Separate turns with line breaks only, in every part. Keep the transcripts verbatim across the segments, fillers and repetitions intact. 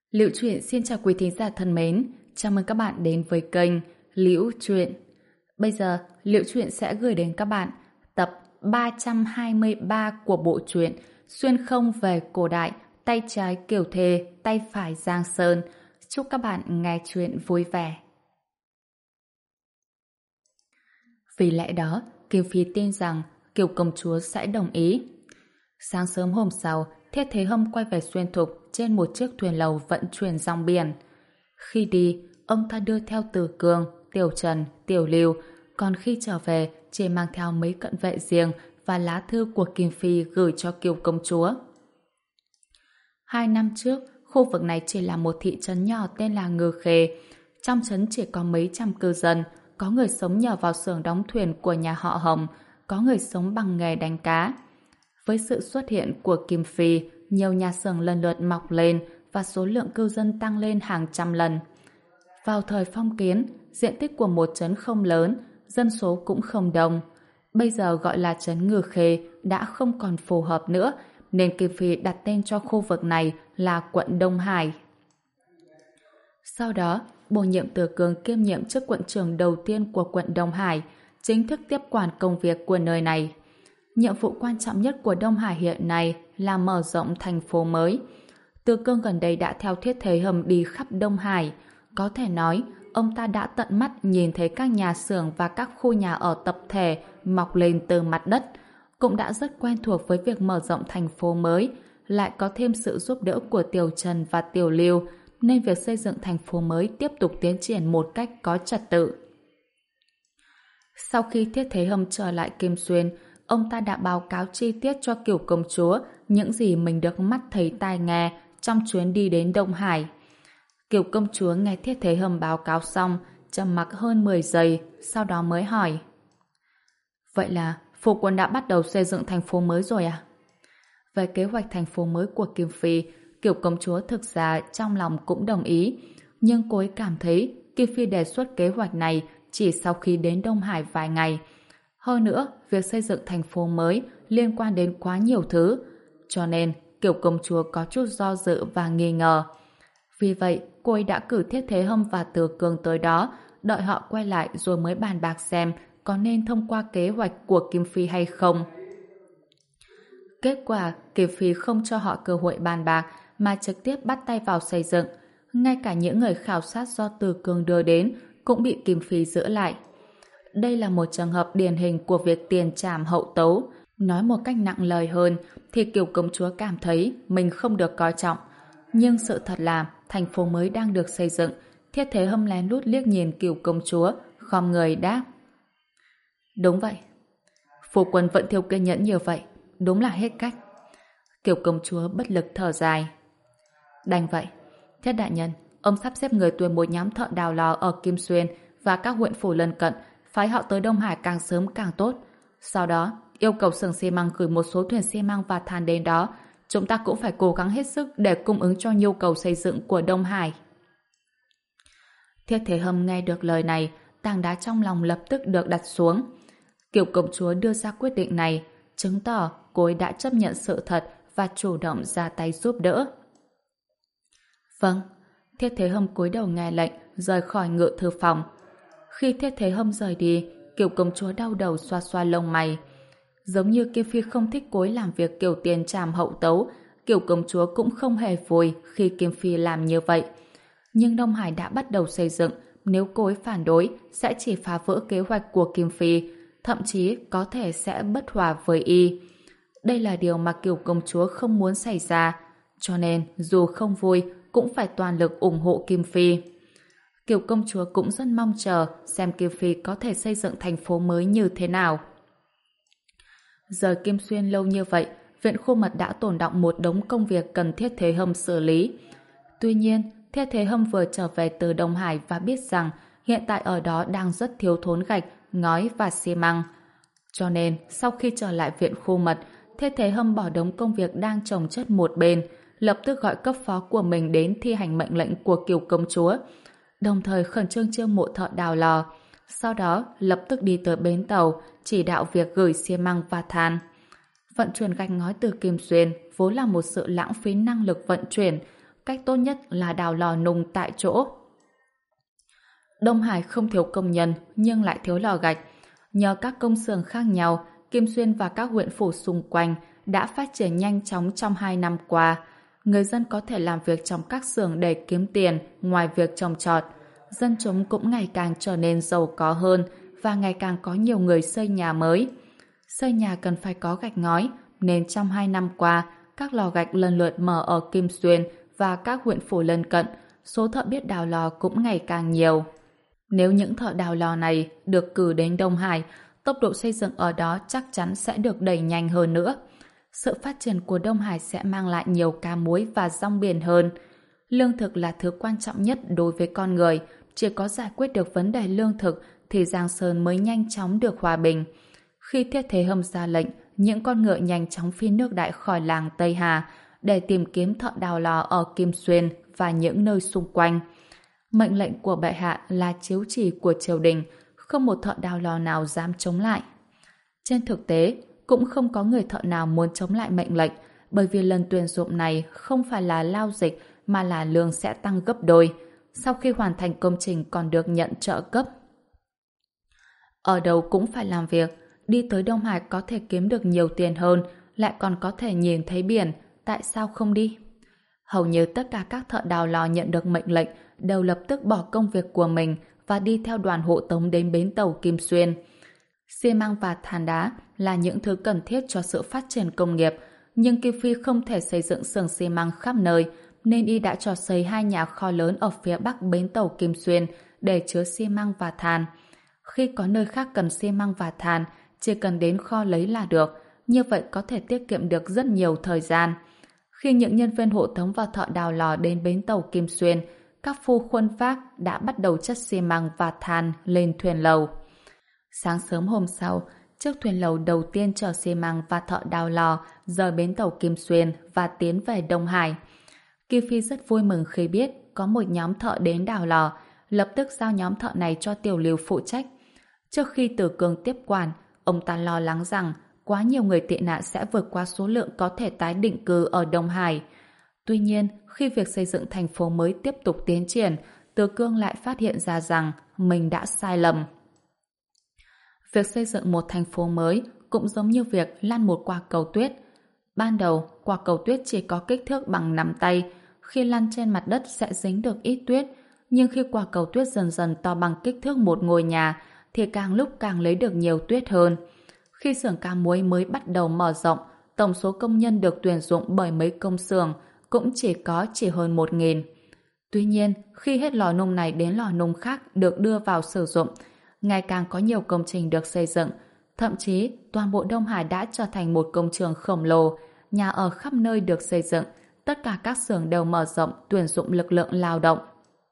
Liễu Chuyện xin chào quý thính giả thân mến, chào mừng các bạn đến với kênh Liễu Chuyện. Bây giờ, Liễu Chuyện sẽ gửi đến các bạn tập ba trăm hai mươi ba của bộ truyện Xuyên không về cổ đại, tay trái Kiều Thề, tay phải Giang Sơn. Chúc các bạn nghe chuyện vui vẻ. Vì lẽ đó, Kim Phi tin rằng Kiều công chúa sẽ đồng ý. Sáng sớm hôm sau, Thiết Thế Hâm quay về Xuyên Thục trên một chiếc thuyền lầu vận chuyển dòng biển. Khi đi, ông ta đưa theo Từ Cương, Tiểu Trần, Tiểu Lưu, còn khi trở về chỉ mang theo mấy cận vệ riêng và lá thư của Kim Phi gửi cho Kiều công chúa. Hai năm trước, khu vực này chỉ là một thị trấn nhỏ tên là Ngư Khê. Trong trấn chỉ có mấy trăm cư dân, có người sống nhờ vào xưởng đóng thuyền của nhà họ Hồng, có người sống bằng nghề đánh cá. Với sự xuất hiện của Kim Phi, nhiều nhà xưởng lần lượt mọc lên và số lượng cư dân tăng lên hàng trăm lần. Vào thời phong kiến, diện tích của một trấn không lớn, dân số cũng không đông. Bây giờ gọi là trấn Ngư Khê đã không còn phù hợp nữa, nên Kim Phi đặt tên cho khu vực này là quận Đông Hải. Sau đó, bổ nhiệm Từ Cương kiêm nhiệm chức quận trưởng đầu tiên của quận Đông Hải, chính thức tiếp quản công việc của nơi này. Nhiệm vụ quan trọng nhất của Đông Hải hiện nay là mở rộng thành phố mới. Từ Cương gần đây đã theo Thiết Thế Hâm đi khắp Đông Hải. Có thể nói, ông ta đã tận mắt nhìn thấy các nhà xưởng và các khu nhà ở tập thể mọc lên từ mặt đất, cũng đã rất quen thuộc với việc mở rộng thành phố mới, lại có thêm sự giúp đỡ của Tiểu Trần và Tiểu Lưu, nên việc xây dựng thành phố mới tiếp tục tiến triển một cách có trật tự. Sau khi Thiết Thế Hâm trở lại Kim Xuyên, ông ta đã báo cáo chi tiết cho Kiều công chúa những gì mình được mắt thấy tai nghe trong chuyến đi đến Đông Hải. Kiều công chúa nghe Thiết Thế Hâm báo cáo xong, trầm mặc hơn mười giây, sau đó mới hỏi: Vậy là phu quân đã bắt đầu xây dựng thành phố mới rồi à? Về kế hoạch thành phố mới của Kim Phi, Kiều công chúa thực ra trong lòng cũng đồng ý, nhưng cô ấy cảm thấy Kim Phi đề xuất kế hoạch này chỉ sau khi đến Đông Hải vài ngày. Hơn nữa, việc xây dựng thành phố mới liên quan đến quá nhiều thứ, cho nên Kiều công chúa có chút do dự và nghi ngờ. Vì vậy, cô ấy đã cử Thiết Thế Hâm và Từ Cương tới đó, đợi họ quay lại rồi mới bàn bạc xem có nên thông qua kế hoạch của Kim Phi hay không. Kết quả, Kim Phi không cho họ cơ hội bàn bạc mà trực tiếp bắt tay vào xây dựng. Ngay cả những người khảo sát do Từ Cương đưa đến cũng bị Kim Phi giữ lại. Đây là một trường hợp điển hình của việc tiền trảm hậu tấu. Nói một cách nặng lời hơn thì Kiều công chúa cảm thấy mình không được coi trọng. Nhưng sự thật là thành phố mới đang được xây dựng. Thiết Thế Hâm lén lút liếc nhìn Kiều công chúa, khom người đáp: Đúng vậy. Phu quân vẫn thiếu kiên nhẫn như vậy, đúng là hết cách. Kiều công chúa bất lực thở dài: Đành vậy. Thiết đại nhân, ông sắp xếp người tuyển một nhóm thợ đào lò ở Kim Xuyên và các huyện phủ lân cận, phái họ tới Đông Hải càng sớm càng tốt. Sau đó, yêu cầu xưởng xi măng gửi một số thuyền xi măng và than đến đó. Chúng ta cũng phải cố gắng hết sức để cung ứng cho nhu cầu xây dựng của Đông Hải. Thiết Thế Hâm nghe được lời này, tảng đá trong lòng lập tức được đặt xuống. Kiều công chúa đưa ra quyết định này, chứng tỏ cô ấy đã chấp nhận sự thật và chủ động ra tay giúp đỡ. Vâng. Thiết Thế Hâm cúi đầu nghe lệnh, rời khỏi ngự thư phòng. Khi Thiết Thế Hâm rời đi, Kiều công chúa đau đầu xoa xoa lông mày. Giống như Kim Phi không thích cô ấy làm việc kiểu tiền trảm hậu tấu, Kiều công chúa cũng không hề vui khi Kim Phi làm như vậy. Nhưng Đông Hải đã bắt đầu xây dựng, nếu cô ấy phản đối sẽ chỉ phá vỡ kế hoạch của Kim Phi, thậm chí có thể sẽ bất hòa với y. Đây là điều mà Kiều công chúa không muốn xảy ra, cho nên dù không vui cũng phải toàn lực ủng hộ Kim Phi. Kiều công chúa cũng rất mong chờ xem Kim Phi có thể xây dựng thành phố mới như thế nào. Rời Kim Xuyên lâu như vậy, viện khu mật đã tồn đọng một đống công việc cần Thiết Thế Hâm xử lý. Tuy nhiên, Thiết Thế Hâm vừa trở về từ Đông Hải và biết rằng hiện tại ở đó đang rất thiếu thốn gạch, ngói và xi măng. Cho nên, sau khi trở lại viện khu mật, Thiết Thế Hâm bỏ đống công việc đang chồng chất một bên, lập tức gọi cấp phó của mình đến thi hành mệnh lệnh của Kiều công chúa, đồng thời khẩn trương chiêu mộ thợ đào lò. Sau đó, lập tức đi tới bến tàu, chỉ đạo việc gửi xi măng và than. Vận chuyển gạch ngói từ Kim Xuyên vốn là một sự lãng phí năng lực vận chuyển. cách tốt nhất là đào lò nung tại chỗ. Đông Hải không thiếu công nhân nhưng lại thiếu lò gạch. Nhờ các công xưởng khác nhau, Kim Xuyên và các huyện phủ xung quanh đã phát triển nhanh chóng trong hai năm qua. Người dân có thể làm việc trong các xưởng để kiếm tiền ngoài việc trồng trọt. Dân chúng cũng ngày càng trở nên giàu có hơn và ngày càng có nhiều người xây nhà mới. Xây nhà cần phải có gạch ngói, nên trong hai năm qua, các lò gạch lần lượt mở ở Kim Xuyên và các huyện phủ lân cận, số thợ biết đào lò cũng ngày càng nhiều. Nếu những thợ đào lò này được cử đến Đông Hải, tốc độ xây dựng ở đó chắc chắn sẽ được đẩy nhanh hơn nữa. Sự phát triển của Đông Hải sẽ mang lại nhiều cá muối và rong biển hơn. Lương thực là thứ quan trọng nhất đối với con người. Chỉ có giải quyết được vấn đề lương thực thì Giang Sơn mới nhanh chóng được hòa bình. Khi Thiết Thế Hâm ra lệnh, những con ngựa nhanh chóng phi nước đại khỏi làng Tây Hà để tìm kiếm thợ đào lò ở Kim Xuyên và những nơi xung quanh. Mệnh lệnh của bệ hạ là chiếu chỉ của triều đình, không một thợ đào lò nào dám chống lại. Trên thực tế, cũng không có người thợ nào muốn chống lại mệnh lệnh, bởi vì lần tuyển dụng này không phải là lao dịch mà là lương sẽ tăng gấp đôi. Sau khi hoàn thành công trình còn được nhận trợ cấp. Ở đâu cũng phải làm việc, đi tới Đông Hải có thể kiếm được nhiều tiền hơn, lại còn có thể nhìn thấy biển, tại sao không đi? Hầu như tất cả các thợ đào lò nhận được mệnh lệnh đều lập tức bỏ công việc của mình và đi theo đoàn hộ tống đến bến tàu Kim Xuyên. Xi măng và than đá là những thứ cần thiết cho sự phát triển công nghiệp, nhưng Kim Phi không thể xây dựng xưởng xi măng khắp nơi, nên y đã cho xây hai nhà kho lớn ở phía bắc bến tàu Kim Xuyên để chứa xi măng và than. Khi có nơi khác cần xi măng và than, chỉ cần đến kho lấy là được, như vậy có thể tiết kiệm được rất nhiều thời gian. Khi những nhân viên hộ tống và thợ đào lò đến bến tàu Kim Xuyên, các phu khuân vác đã bắt đầu chất xi măng và than lên thuyền lầu. Sáng sớm hôm sau, chiếc thuyền lầu đầu tiên chở xi măng và thợ đào lò rời bến tàu Kim Xuyên và tiến về Đông Hải. Kim Phi rất vui mừng khi biết có một nhóm thợ đến đào lò, lập tức giao nhóm thợ này cho Tiểu Lưu phụ trách. Trước khi Tử Cương tiếp quản, ông ta lo lắng rằng quá nhiều người tị nạn sẽ vượt qua số lượng có thể tái định cư ở Đông Hải. Tuy nhiên, khi việc xây dựng thành phố mới tiếp tục tiến triển, Tử Cương lại phát hiện ra rằng mình đã sai lầm. Việc xây dựng một thành phố mới cũng giống như việc lăn một quả cầu tuyết. Ban đầu, quả cầu tuyết chỉ có kích thước bằng nắm tay, khi lăn trên mặt đất sẽ dính được ít tuyết, nhưng khi quả cầu tuyết dần dần to bằng kích thước một ngôi nhà, thì càng lúc càng lấy được nhiều tuyết hơn. Khi xưởng cá muối mới bắt đầu mở rộng, tổng số công nhân được tuyển dụng bởi mấy công xưởng cũng chỉ có chỉ hơn một nghìn. Tuy nhiên, khi hết lò nung này đến lò nung khác được đưa vào sử dụng, ngày càng có nhiều công trình được xây dựng. Thậm chí, toàn bộ Đông Hải đã trở thành một công trường khổng lồ, nhà ở khắp nơi được xây dựng, tất cả các xưởng đều mở rộng tuyển dụng lực lượng lao động.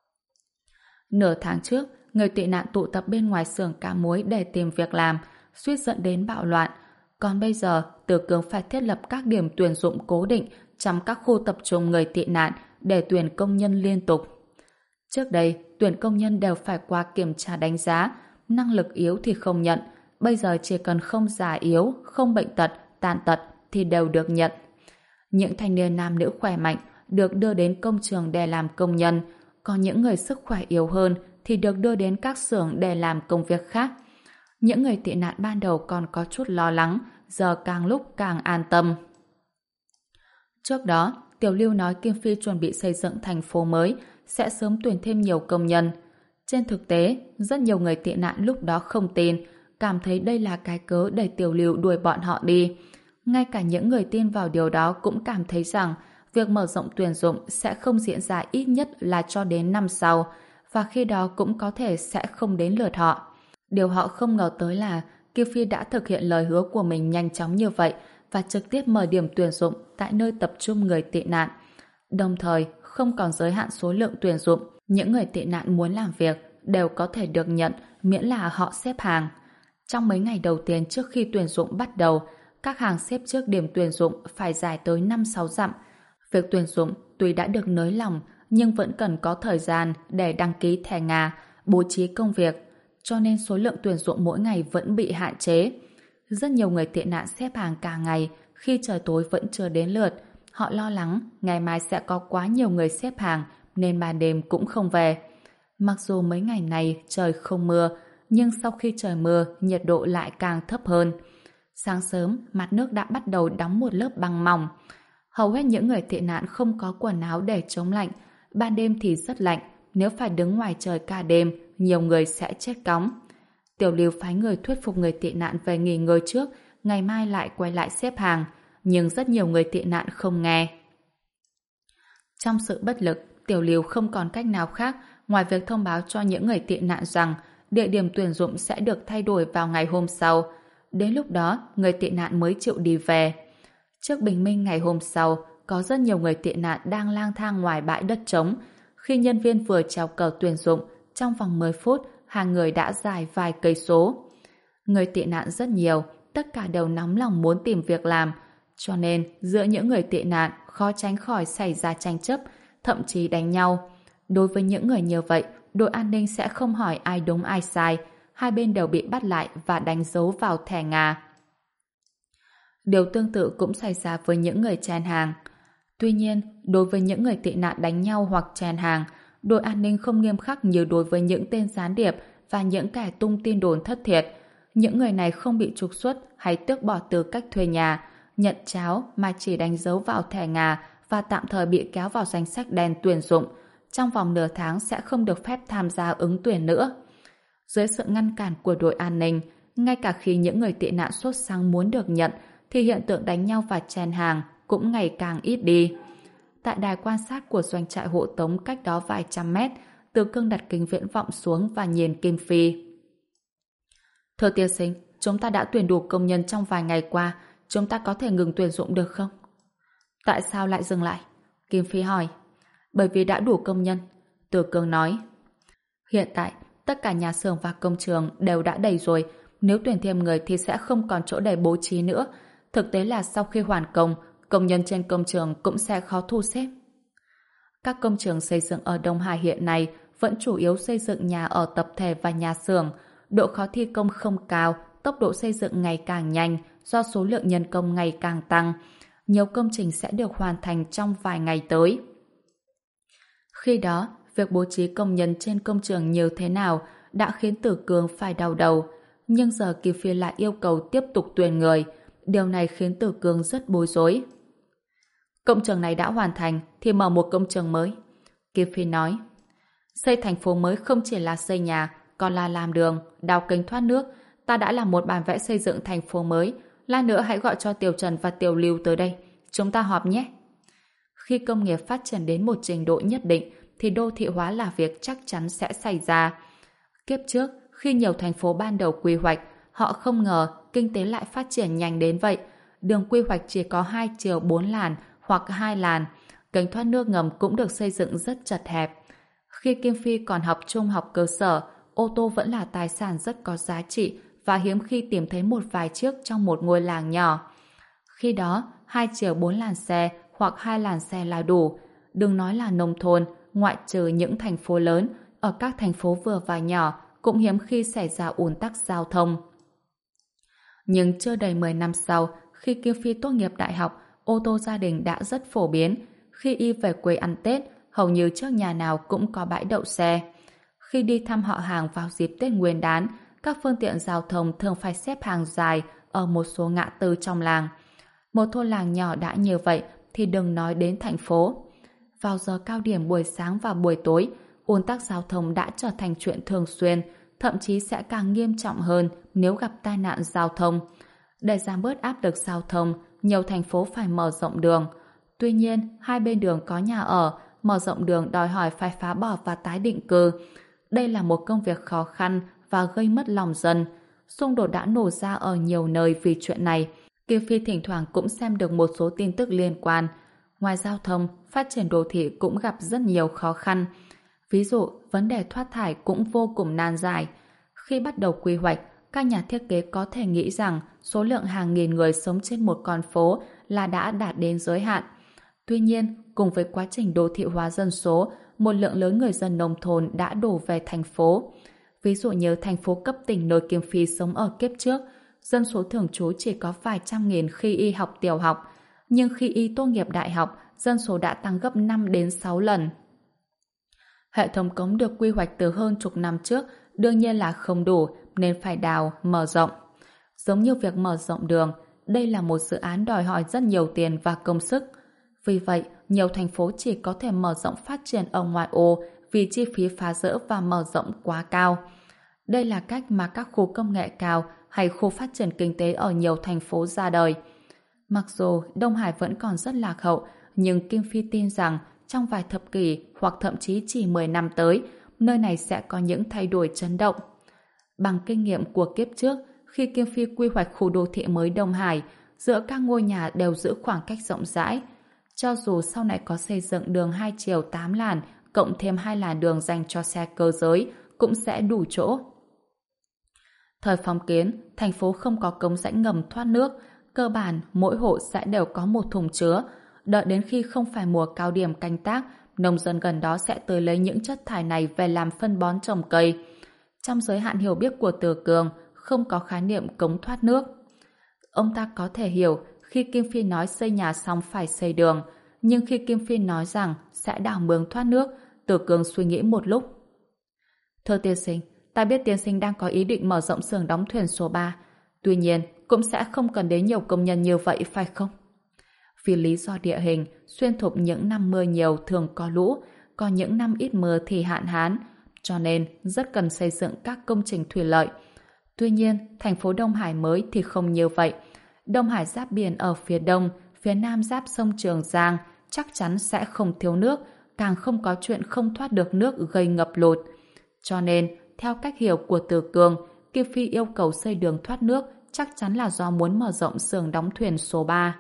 Nửa tháng trước, người tị nạn tụ tập bên ngoài xưởng cá muối để tìm việc làm, suýt dẫn đến bạo loạn. Còn bây giờ, Tử Cương phải thiết lập các điểm tuyển dụng cố định trong các khu tập trung người tị nạn để tuyển công nhân liên tục. Trước đây, tuyển công nhân đều phải qua kiểm tra đánh giá, năng lực yếu thì không nhận, bây giờ chỉ cần không già yếu, không bệnh tật, tàn tật thì đều được nhận. Những thanh niên nam nữ khỏe mạnh được đưa đến công trường để làm công nhân, còn những người sức khỏe yếu hơn thì được đưa đến các xưởng để làm công việc khác. Những người tị nạn ban đầu còn có chút lo lắng, giờ càng lúc càng an tâm. Trước đó, Tiểu Lưu nói Kim Phi chuẩn bị xây dựng thành phố mới, sẽ sớm tuyển thêm nhiều công nhân. Trên thực tế, rất nhiều người tị nạn lúc đó không tin, cảm thấy đây là cái cớ để Tiểu Lưu đuổi bọn họ đi. Ngay cả những người tin vào điều đó cũng cảm thấy rằng việc mở rộng tuyển dụng sẽ không diễn ra ít nhất là cho đến năm sau, và khi đó cũng có thể sẽ không đến lượt họ. Điều họ không ngờ tới là Kim Phi đã thực hiện lời hứa của mình nhanh chóng như vậy và trực tiếp mở điểm tuyển dụng tại nơi tập trung người tị nạn. Đồng thời, không còn giới hạn số lượng tuyển dụng, những người tị nạn muốn làm việc đều có thể được nhận miễn là họ xếp hàng. Trong mấy ngày đầu tiên trước khi tuyển dụng bắt đầu, các hàng xếp trước điểm tuyển dụng phải dài tới năm sáu dặm. Việc tuyển dụng tuy đã được nới lỏng nhưng vẫn cần có thời gian để đăng ký thẻ Nga, bố trí công việc, cho nên số lượng tuyển dụng mỗi ngày vẫn bị hạn chế. Rất nhiều người tị nạn xếp hàng cả ngày, khi trời tối vẫn chưa đến lượt, Họ lo lắng ngày mai sẽ có quá nhiều người xếp hàng nên ban đêm cũng không về. Mặc dù mấy ngày này trời không mưa, nhưng sau khi trời mưa, nhiệt độ lại càng thấp hơn. Sáng sớm, mặt nước đã bắt đầu đóng một lớp băng mỏng. Hầu hết những người tị nạn không có quần áo để chống lạnh. Ban đêm thì rất lạnh, nếu phải đứng ngoài trời cả đêm, nhiều người sẽ chết cóng. Tiểu Lưu phái người thuyết phục người tị nạn về nghỉ ngơi trước, ngày mai lại quay lại xếp hàng, nhưng rất nhiều người tị nạn không nghe. Trong sự bất lực, Tiểu Lưu không còn cách nào khác ngoài việc thông báo cho những người tị nạn rằng địa điểm tuyển dụng sẽ được thay đổi vào ngày hôm sau. Đến lúc đó, người tị nạn mới chịu đi về. Trước bình minh ngày hôm sau, có rất nhiều người tị nạn đang lang thang ngoài bãi đất trống. Khi nhân viên vừa treo cờ tuyển dụng, trong vòng mười phút, hàng người đã dài vài cây số. Người tị nạn rất nhiều, tất cả đều nóng lòng muốn tìm việc làm, cho nên giữa những người tị nạn khó tránh khỏi xảy ra tranh chấp, thậm chí đánh nhau. Đối với những người như vậy, đội an ninh sẽ không hỏi ai đúng ai sai, hai bên đều bị bắt lại và đánh dấu vào thẻ ngà. Điều tương tự cũng xảy ra với những người chen hàng. Tuy nhiên, đối với những người tị nạn đánh nhau hoặc chen hàng, đội an ninh không nghiêm khắc như đối với những tên gián điệp và những kẻ tung tin đồn thất thiệt. Những người này không bị trục xuất hay tước bỏ tư cách thuê nhà, nhận cháo mà chỉ đánh dấu vào thẻ ngà và tạm thời bị kéo vào danh sách đen tuyển dụng. Trong vòng nửa tháng sẽ không được phép tham gia ứng tuyển nữa. Dưới sự ngăn cản của đội an ninh, ngay cả khi những người tị nạn sốt sắng muốn được nhận, thì hiện tượng đánh nhau và chen hàng cũng ngày càng ít đi. Tại đài quan sát của doanh trại hộ tống cách đó vài trăm mét, Từ Cương đặt kính viễn vọng xuống và nhìn Kim Phi. Thưa tiên sinh, chúng ta đã tuyển đủ công nhân trong vài ngày qua, chúng ta có thể ngừng tuyển dụng được không? Tại sao lại dừng lại? Kim Phi hỏi. Bởi vì đã đủ công nhân, Từ Cương nói. Hiện tại, tất cả nhà xưởng và công trường đều đã đầy rồi, nếu tuyển thêm người thì sẽ không còn chỗ để bố trí nữa. Thực tế là sau khi hoàn công, công nhân trên công trường cũng sẽ khó thu xếp. Các công trường xây dựng ở Đông Hải hiện nay vẫn chủ yếu xây dựng nhà ở tập thể và nhà xưởng. Độ khó thi công không cao, tốc độ xây dựng ngày càng nhanh do số lượng nhân công ngày càng tăng. Nhiều công trình sẽ được hoàn thành trong vài ngày tới. Khi đó, việc bố trí công nhân trên công trường như thế nào đã khiến Tử Cương phải đau đầu. Nhưng giờ Kim Phi lại yêu cầu tiếp tục tuyển người. Điều này khiến Tử Cương rất bối rối. Công trường này đã hoàn thành thì mở một công trường mới. Kim Phi nói. Xây thành phố mới không chỉ là xây nhà, còn là làm đường, đào kênh thoát nước. Ta đã làm một bản vẽ xây dựng thành phố mới. Lát nữa hãy gọi cho Tiểu Trần và Tiểu Lưu tới đây. Chúng ta họp nhé. Khi công nghiệp phát triển đến một trình độ nhất định thì đô thị hóa là việc chắc chắn sẽ xảy ra. Kiếp trước, khi nhiều thành phố ban đầu quy hoạch, họ không ngờ kinh tế lại phát triển nhanh đến vậy. Đường quy hoạch chỉ có hai chiều bốn làn hoặc hai làn. Kênh thoát nước ngầm cũng được xây dựng rất chật hẹp. Khi Kim Phi còn học trung học cơ sở, ô tô vẫn là tài sản rất có giá trị và hiếm khi tìm thấy một vài chiếc trong một ngôi làng nhỏ. Khi đó, hai chiều bốn làn xe hoặc hai làn xe là đủ. Đừng nói là nông thôn, ngoại trừ những thành phố lớn, ở các thành phố vừa và nhỏ cũng hiếm khi xảy ra ùn tắc giao thông. Nhưng chưa đầy mười năm sau, khi Kim Phi tốt nghiệp đại học, ô tô gia đình đã rất phổ biến. Khi y về quê ăn Tết, hầu như trước nhà nào cũng có bãi đậu xe. Khi đi thăm họ hàng vào dịp Tết Nguyên đán, các phương tiện giao thông thường phải xếp hàng dài ở một số ngã tư trong làng. Một thôn làng nhỏ đã như vậy thì đừng nói đến thành phố. Vào giờ cao điểm buổi sáng và buổi tối, ùn tắc giao thông đã trở thành chuyện thường xuyên, thậm chí sẽ càng nghiêm trọng hơn nếu gặp tai nạn giao thông. Để giảm bớt áp lực giao thông, nhiều thành phố phải mở rộng đường. Tuy nhiên, hai bên đường có nhà ở, mở rộng đường đòi hỏi phải phá bỏ và tái định cư. Đây là một công việc khó khăn và gây mất lòng dân. Xung đột đã nổ ra ở nhiều nơi vì chuyện này. Kim Phi thỉnh thoảng cũng xem được một số tin tức liên quan. Ngoài giao thông, phát triển đô thị cũng gặp rất nhiều khó khăn. Ví dụ, vấn đề thoát thải cũng vô cùng nan giải. Khi bắt đầu quy hoạch, các nhà thiết kế có thể nghĩ rằng số lượng hàng nghìn người sống trên một con phố là đã đạt đến giới hạn. Tuy nhiên, cùng với quá trình đô thị hóa dân số, một lượng lớn người dân nông thôn đã đổ về thành phố. Ví dụ như thành phố cấp tỉnh nơi Kim Phi sống ở kiếp trước, dân số thường trú chỉ có vài trăm nghìn khi y học tiểu học. nhưng khi y tốt nghiệp đại học, dân số đã tăng gấp năm đến sáu lần. Hệ thống cống được quy hoạch từ hơn chục năm trước đương nhiên là không đủ nên phải đào, mở rộng. Giống như việc mở rộng đường, đây là một dự án đòi hỏi rất nhiều tiền và công sức. Vì vậy, nhiều thành phố chỉ có thể mở rộng phát triển ở ngoại ô vì chi phí phá rỡ và mở rộng quá cao. Đây là cách mà các khu công nghệ cao hay khu phát triển kinh tế ở nhiều thành phố ra đời. Mặc dù Đông Hải vẫn còn rất lạc hậu, nhưng Kim Phi tin rằng trong vài thập kỷ hoặc thậm chí chỉ mười năm tới, nơi này sẽ có những thay đổi chấn động. Bằng kinh nghiệm của kiếp trước, khi Kim Phi quy hoạch khu đô thị mới Đông Hải, giữa các ngôi nhà đều giữ khoảng cách rộng rãi. Cho dù sau này có xây dựng đường hai chiều tám làn, cộng thêm hai làn đường dành cho xe cơ giới, cũng sẽ đủ chỗ. Thời phong kiến, thành phố không có cống rãnh ngầm thoát nước, cơ bản mỗi hộ sẽ đều có một thùng chứa. Đợi đến khi không phải mùa cao điểm canh tác, nông dân gần đó sẽ tới lấy những chất thải này về làm phân bón trồng cây. Trong giới hạn hiểu biết của Từ Cường, không có khái niệm cống thoát nước. Ông ta có thể hiểu khi Kim Phi nói xây nhà xong phải xây đường, nhưng khi Kim Phi nói rằng sẽ đào mương thoát nước, Từ Cường suy nghĩ một lúc. Thưa tiên sinh, ta biết tiên sinh đang có ý định mở rộng xưởng đóng thuyền số ba. Tuy nhiên, cũng sẽ không cần đến nhiều công nhân như vậy phải không? Vì lý do địa hình, xuyên thục những năm mưa nhiều thường có lũ, còn những năm ít mưa thì hạn hán, cho nên rất cần xây dựng các công trình thủy lợi. Tuy nhiên, thành phố Đông Hải mới thì không như vậy. Đông Hải giáp biển ở phía đông, phía nam giáp sông Trường Giang, chắc chắn sẽ không thiếu nước, càng không có chuyện không thoát được nước gây ngập lụt. Cho nên, theo cách hiểu của Từ Cường, Kim Phi yêu cầu xây đường thoát nước chắc chắn là do muốn mở rộng xưởng đóng thuyền số ba.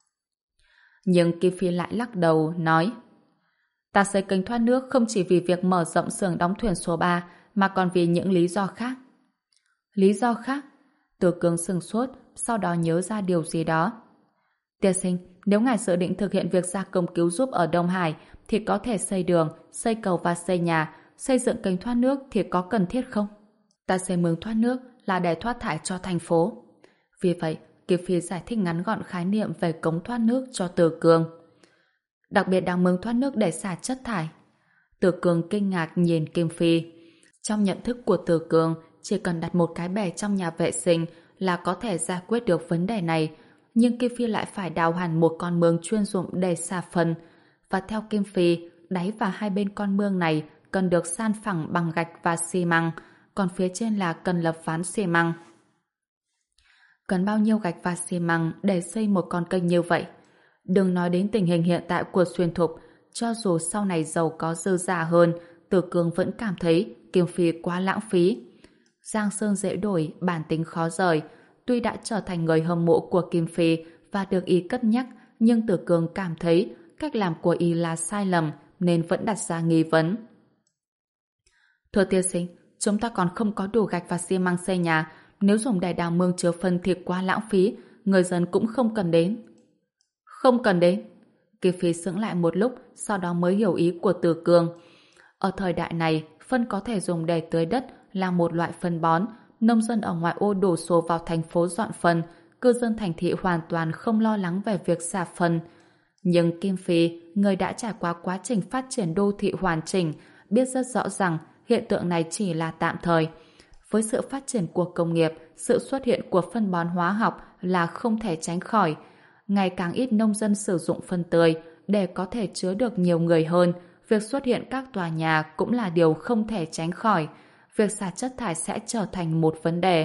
Nhưng Kim Phi lại lắc đầu, nói: ta xây kênh thoát nước không chỉ vì việc mở rộng xưởng đóng thuyền số ba, mà còn vì những lý do khác. Lý do khác? Từ Cường sừng sốt, sau đó nhớ ra điều gì đó. Tiên sinh, nếu ngài dự định thực hiện việc gia công cứu giúp ở Đông Hải, thì có thể xây đường, xây cầu và xây nhà. Xây dựng kênh thoát nước thì có cần thiết không? Ta xây mương thoát nước là để thoát thải cho thành phố. Vì vậy, Kim Phi giải thích ngắn gọn khái niệm về cống thoát nước cho Từ Cường. Đặc biệt đào mương thoát nước để xả chất thải. Từ Cường kinh ngạc nhìn Kim Phi. Trong nhận thức của Từ Cường, chỉ cần đặt một cái bể trong nhà vệ sinh là có thể giải quyết được vấn đề này. Nhưng Kim Phi lại phải đào hẳn một con mương chuyên dụng để xả phân. Và theo Kim Phi, đáy và hai bên con mương này cần được san phẳng bằng gạch và xi măng, còn phía trên là cần lập ván xi măng. Cần bao nhiêu gạch và xi măng để xây một con kênh như vậy? Đừng nói đến tình hình hiện tại của Xuyên Thục, cho dù sau này giàu có dư giả hơn, Từ Cường vẫn cảm thấy Kim Phi quá lãng phí. Giang sơn dễ đổi, bản tính khó rời. Tuy đã trở thành người hâm mộ của Kim Phi và được y cất nhắc, nhưng Từ Cường cảm thấy cách làm của y là sai lầm nên vẫn đặt ra nghi vấn. Thưa tiên sinh, chúng ta còn không có đủ gạch và xi măng xây nhà. Nếu dùng để đào mương chứa phân thì quá lãng phí, người dân cũng không cần đến. Không cần đến. Kim Phi sững lại một lúc, sau đó mới hiểu ý của Từ Cường. Ở thời đại này, phân có thể dùng để tưới đất là một loại phân bón. Nông dân ở ngoại ô đổ số vào thành phố dọn phân, cư dân thành thị hoàn toàn không lo lắng về việc xả phân. Nhưng Kim Phi, người đã trải qua quá trình phát triển đô thị hoàn chỉnh, biết rất rõ rằng hiện tượng này chỉ là tạm thời. Với sự phát triển của công nghiệp, sự xuất hiện của phân bón hóa học là không thể tránh khỏi. Ngày càng ít nông dân sử dụng phân tươi để có thể chứa được nhiều người hơn. Việc xuất hiện các tòa nhà cũng là điều không thể tránh khỏi. Việc xả chất thải sẽ trở thành một vấn đề.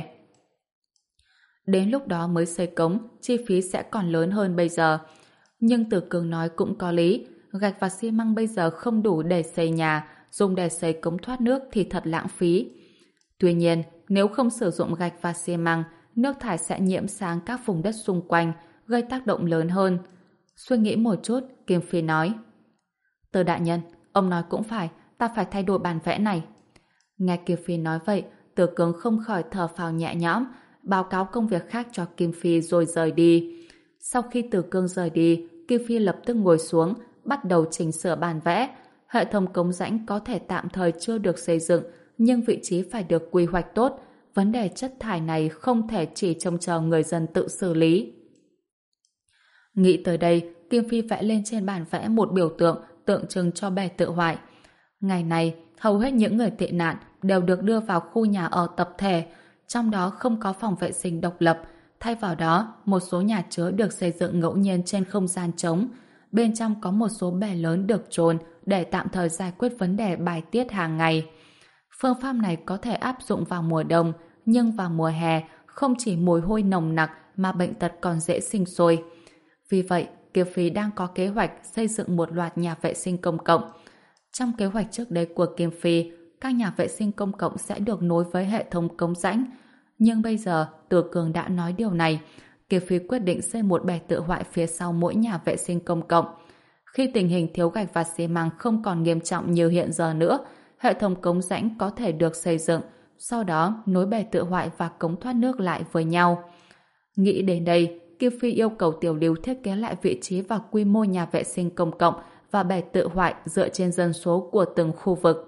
Đến lúc đó mới xây cống, chi phí sẽ còn lớn hơn bây giờ. Nhưng Từ Cường nói cũng có lý. Gạch và xi măng bây giờ không đủ để xây nhà, dùng để xây cống thoát nước thì thật lãng phí. Tuy nhiên, nếu không sử dụng gạch và xi măng, nước thải sẽ nhiễm sang các vùng đất xung quanh, gây tác động lớn hơn. Suy nghĩ một chút, Kim Phi nói: Từ đại nhân, ông nói cũng phải, ta phải thay đổi bản vẽ này. Nghe Kim Phi nói vậy, Từ Cường không khỏi thở phào nhẹ nhõm, báo cáo công việc khác cho Kim Phi rồi rời đi. Sau khi Từ Cường rời đi, Kim Phi lập tức ngồi xuống, bắt đầu chỉnh sửa bản vẽ. Hệ thống cống rãnh có thể tạm thời chưa được xây dựng, nhưng vị trí phải được quy hoạch tốt. Vấn đề chất thải này không thể chỉ trông chờ người dân tự xử lý. Nghĩ tới đây, Kim Phi vẽ lên trên bản vẽ một biểu tượng tượng trưng cho bè tự hoại. Ngày này, hầu hết những người tị nạn đều được đưa vào khu nhà ở tập thể, trong đó không có phòng vệ sinh độc lập. Thay vào đó, một số nhà chứa được xây dựng ngẫu nhiên trên không gian trống. Bên trong có một số bè lớn được chôn để tạm thời giải quyết vấn đề bài tiết hàng ngày. Phương pháp này có thể áp dụng vào mùa đông, nhưng vào mùa hè, không chỉ mùi hôi nồng nặc mà bệnh tật còn dễ sinh sôi. Vì vậy, Kiều Phi đang có kế hoạch xây dựng một loạt nhà vệ sinh công cộng. Trong kế hoạch trước đây của Kim Phi, các nhà vệ sinh công cộng sẽ được nối với hệ thống cống rãnh. Nhưng bây giờ, Từ Cường đã nói điều này. Kiều Phi quyết định xây một bè tự hoại phía sau mỗi nhà vệ sinh công cộng. Khi tình hình thiếu gạch và xi măng không còn nghiêm trọng như hiện giờ nữa, hệ thống cống rãnh có thể được xây dựng, sau đó nối bè tự hoại và cống thoát nước lại với nhau. Nghĩ đến đây, Kim Phi yêu cầu Tiểu Lưu thiết kế lại vị trí và quy mô nhà vệ sinh công cộng và bè tự hoại dựa trên dân số của từng khu vực.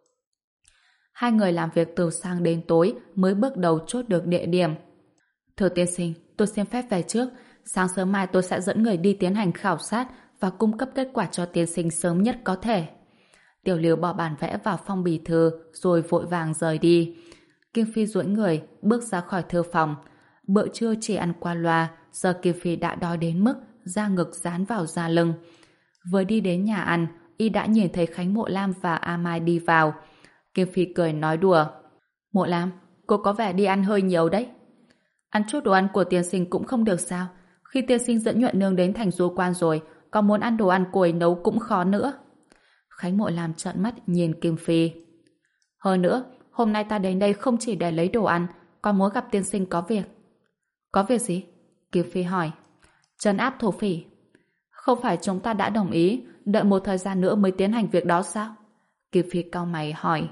Hai người làm việc từ sáng đến tối mới bước đầu chốt được địa điểm. Thưa tiên sinh, tôi xin phép về trước. Sáng sớm mai tôi sẽ dẫn người đi tiến hành khảo sát và cung cấp kết quả cho tiên sinh sớm nhất có thể. Tiểu Lưu bỏ bản vẽ vào phong bì thư rồi vội vàng rời đi. Kim Phi duỗi người bước ra khỏi thư phòng. Bữa trưa chỉ ăn qua loa, giờ Kim Phi đã đói đến mức da ngực dán vào da lưng. Vừa đi đến nhà ăn, y đã nhìn thấy Khánh Mộ Lam và A Mai đi vào. Kim Phi cười nói đùa. Mộ Lam, cô có vẻ đi ăn hơi nhiều đấy. Ăn chút đồ ăn của tiên sinh cũng không được sao? Khi tiên sinh dẫn Nhuận Nương đến thành du quan rồi, có muốn ăn đồ ăn cô ấy nấu cũng khó nữa. Khánh Mộ Lam trợn mắt nhìn Kim Phi. Hơn nữa, hôm nay ta đến đây không chỉ để lấy đồ ăn, còn muốn gặp tiên sinh có việc. Có việc gì? Kim Phi hỏi. Trấn áp thổ phỉ. Không phải chúng ta đã đồng ý, đợi một thời gian nữa mới tiến hành việc đó sao? Kim Phi cau mày hỏi.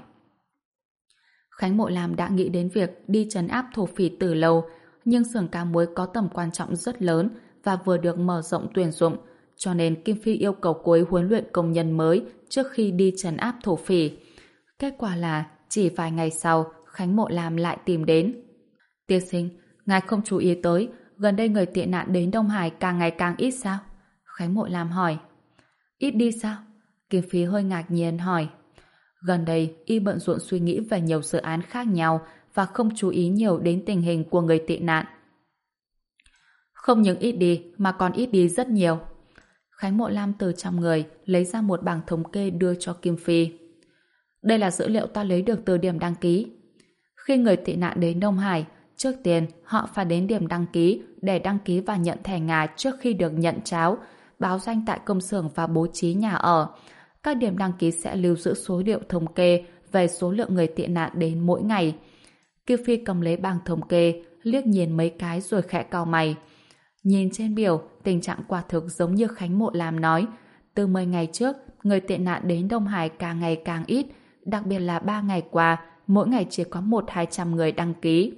Khánh Mộ Lam đã nghĩ đến việc đi trấn áp thổ phỉ từ lâu, nhưng xưởng cá muối có tầm quan trọng rất lớn và vừa được mở rộng tuyển dụng, cho nên Kim Phi yêu cầu cô ấy huấn luyện công nhân mới trước khi đi trấn áp thổ phỉ. Kết quả là chỉ vài ngày sau, Khánh Mộ Lam lại tìm đến. Tiên sinh, ngài không chú ý tới gần đây người tị nạn đến Đông Hải càng ngày càng ít sao? Khánh Mộ Lam hỏi. Ít đi sao? Kim Phi hơi ngạc nhiên hỏi. Gần đây, y bận rộn suy nghĩ về nhiều dự án khác nhau và không chú ý nhiều đến tình hình của người tị nạn. Không những ít đi mà còn ít đi rất nhiều. Khánh Mộ Lam từ trong người lấy ra một bảng thống kê đưa cho Kim Phi. Đây là dữ liệu ta lấy được từ điểm đăng ký. Khi người tị nạn đến Đông Hải, trước tiên họ phải đến điểm đăng ký để đăng ký và nhận thẻ Ngà trước khi được nhận cháo, báo danh tại công xưởng và bố trí nhà ở. Các điểm đăng ký sẽ lưu giữ số liệu thống kê về số lượng người tị nạn đến mỗi ngày. Kim Phi cầm lấy bảng thống kê, liếc nhìn mấy cái rồi khẽ cau mày. Nhìn trên biểu, tình trạng quả thực giống như Khánh Mộ Lam nói. Từ mười ngày trước, người tị nạn đến Đông Hải càng ngày càng ít, đặc biệt là ba ngày qua, mỗi ngày chỉ có một hai trăm người đăng ký.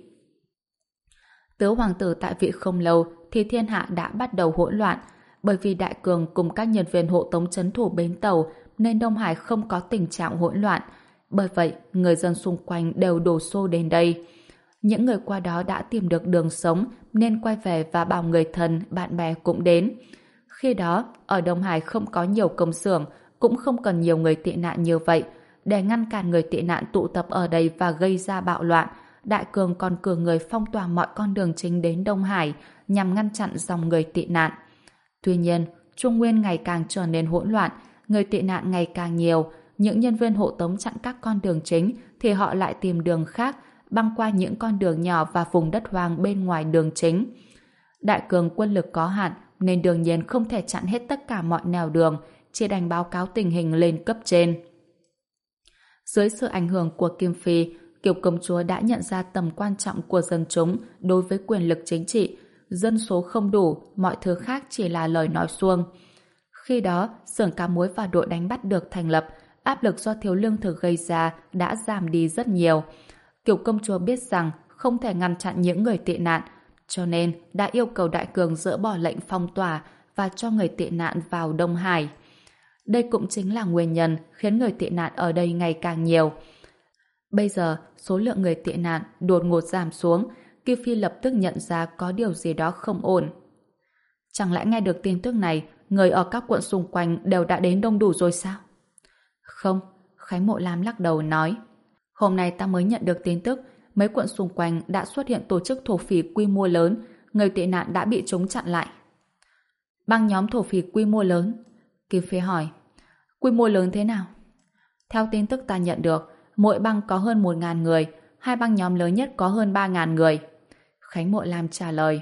Tứ hoàng tử tại vị không lâu thì thiên hạ đã bắt đầu hỗn loạn, bởi vì Đại Cường cùng các nhân viên hộ tống trấn thủ bến tàu nên Đông Hải không có tình trạng hỗn loạn. Bởi vậy, người dân xung quanh đều đổ xô đến đây. Những người qua đó đã tìm được đường sống nên quay về và bảo người thân, bạn bè cũng đến. Khi đó, ở Đông Hải không có nhiều công xưởng, cũng không cần nhiều người tị nạn như vậy. Để ngăn cản người tị nạn tụ tập ở đây và gây ra bạo loạn, Đại Cường còn cử người phong tỏa mọi con đường chính đến Đông Hải nhằm ngăn chặn dòng người tị nạn. Tuy nhiên, Trung Nguyên ngày càng trở nên hỗn loạn, người tị nạn ngày càng nhiều, những nhân viên hộ tống chặn các con đường chính thì họ lại tìm đường khác, băng qua những con đường nhỏ và vùng đất hoang bên ngoài đường chính. Đại Cường quân lực có hạn nên đương nhiên không thể chặn hết tất cả mọi nẻo đường, chỉ đành báo cáo tình hình lên cấp trên. Dưới sự ảnh hưởng của Kim Phi, Kiều công chúa đã nhận ra tầm quan trọng của dân chúng đối với quyền lực chính trị. Dân số không đủ, mọi thứ khác chỉ là lời nói suông. Khi đó, xưởng cá muối và đội đánh bắt được thành lập, áp lực do thiếu lương thực gây ra đã giảm đi rất nhiều. Kiều công chúa biết rằng không thể ngăn chặn những người tị nạn, cho nên đã yêu cầu Đại Cường dỡ bỏ lệnh phong tỏa và cho người tị nạn vào Đông Hải. Đây cũng chính là nguyên nhân khiến người tị nạn ở đây ngày càng nhiều. Bây giờ, số lượng người tị nạn đột ngột giảm xuống, Kim Phi lập tức nhận ra có điều gì đó không ổn. Chẳng lẽ nghe được tin tức này, người ở các quận xung quanh đều đã đến đông đủ rồi sao? Không, Khánh Mộ Lam lắc đầu nói. Hôm nay ta mới nhận được tin tức, mấy quận xung quanh đã xuất hiện tổ chức thổ phỉ quy mô lớn, người tị nạn đã bị chúng chặn lại. Băng nhóm thổ phỉ quy mô lớn? Kim Phi hỏi. Quy mô lớn thế nào? Theo tin tức ta nhận được, mỗi băng có hơn một ngàn người, hai băng nhóm lớn nhất có hơn ba ngàn người. Khánh Mộ Lam trả lời.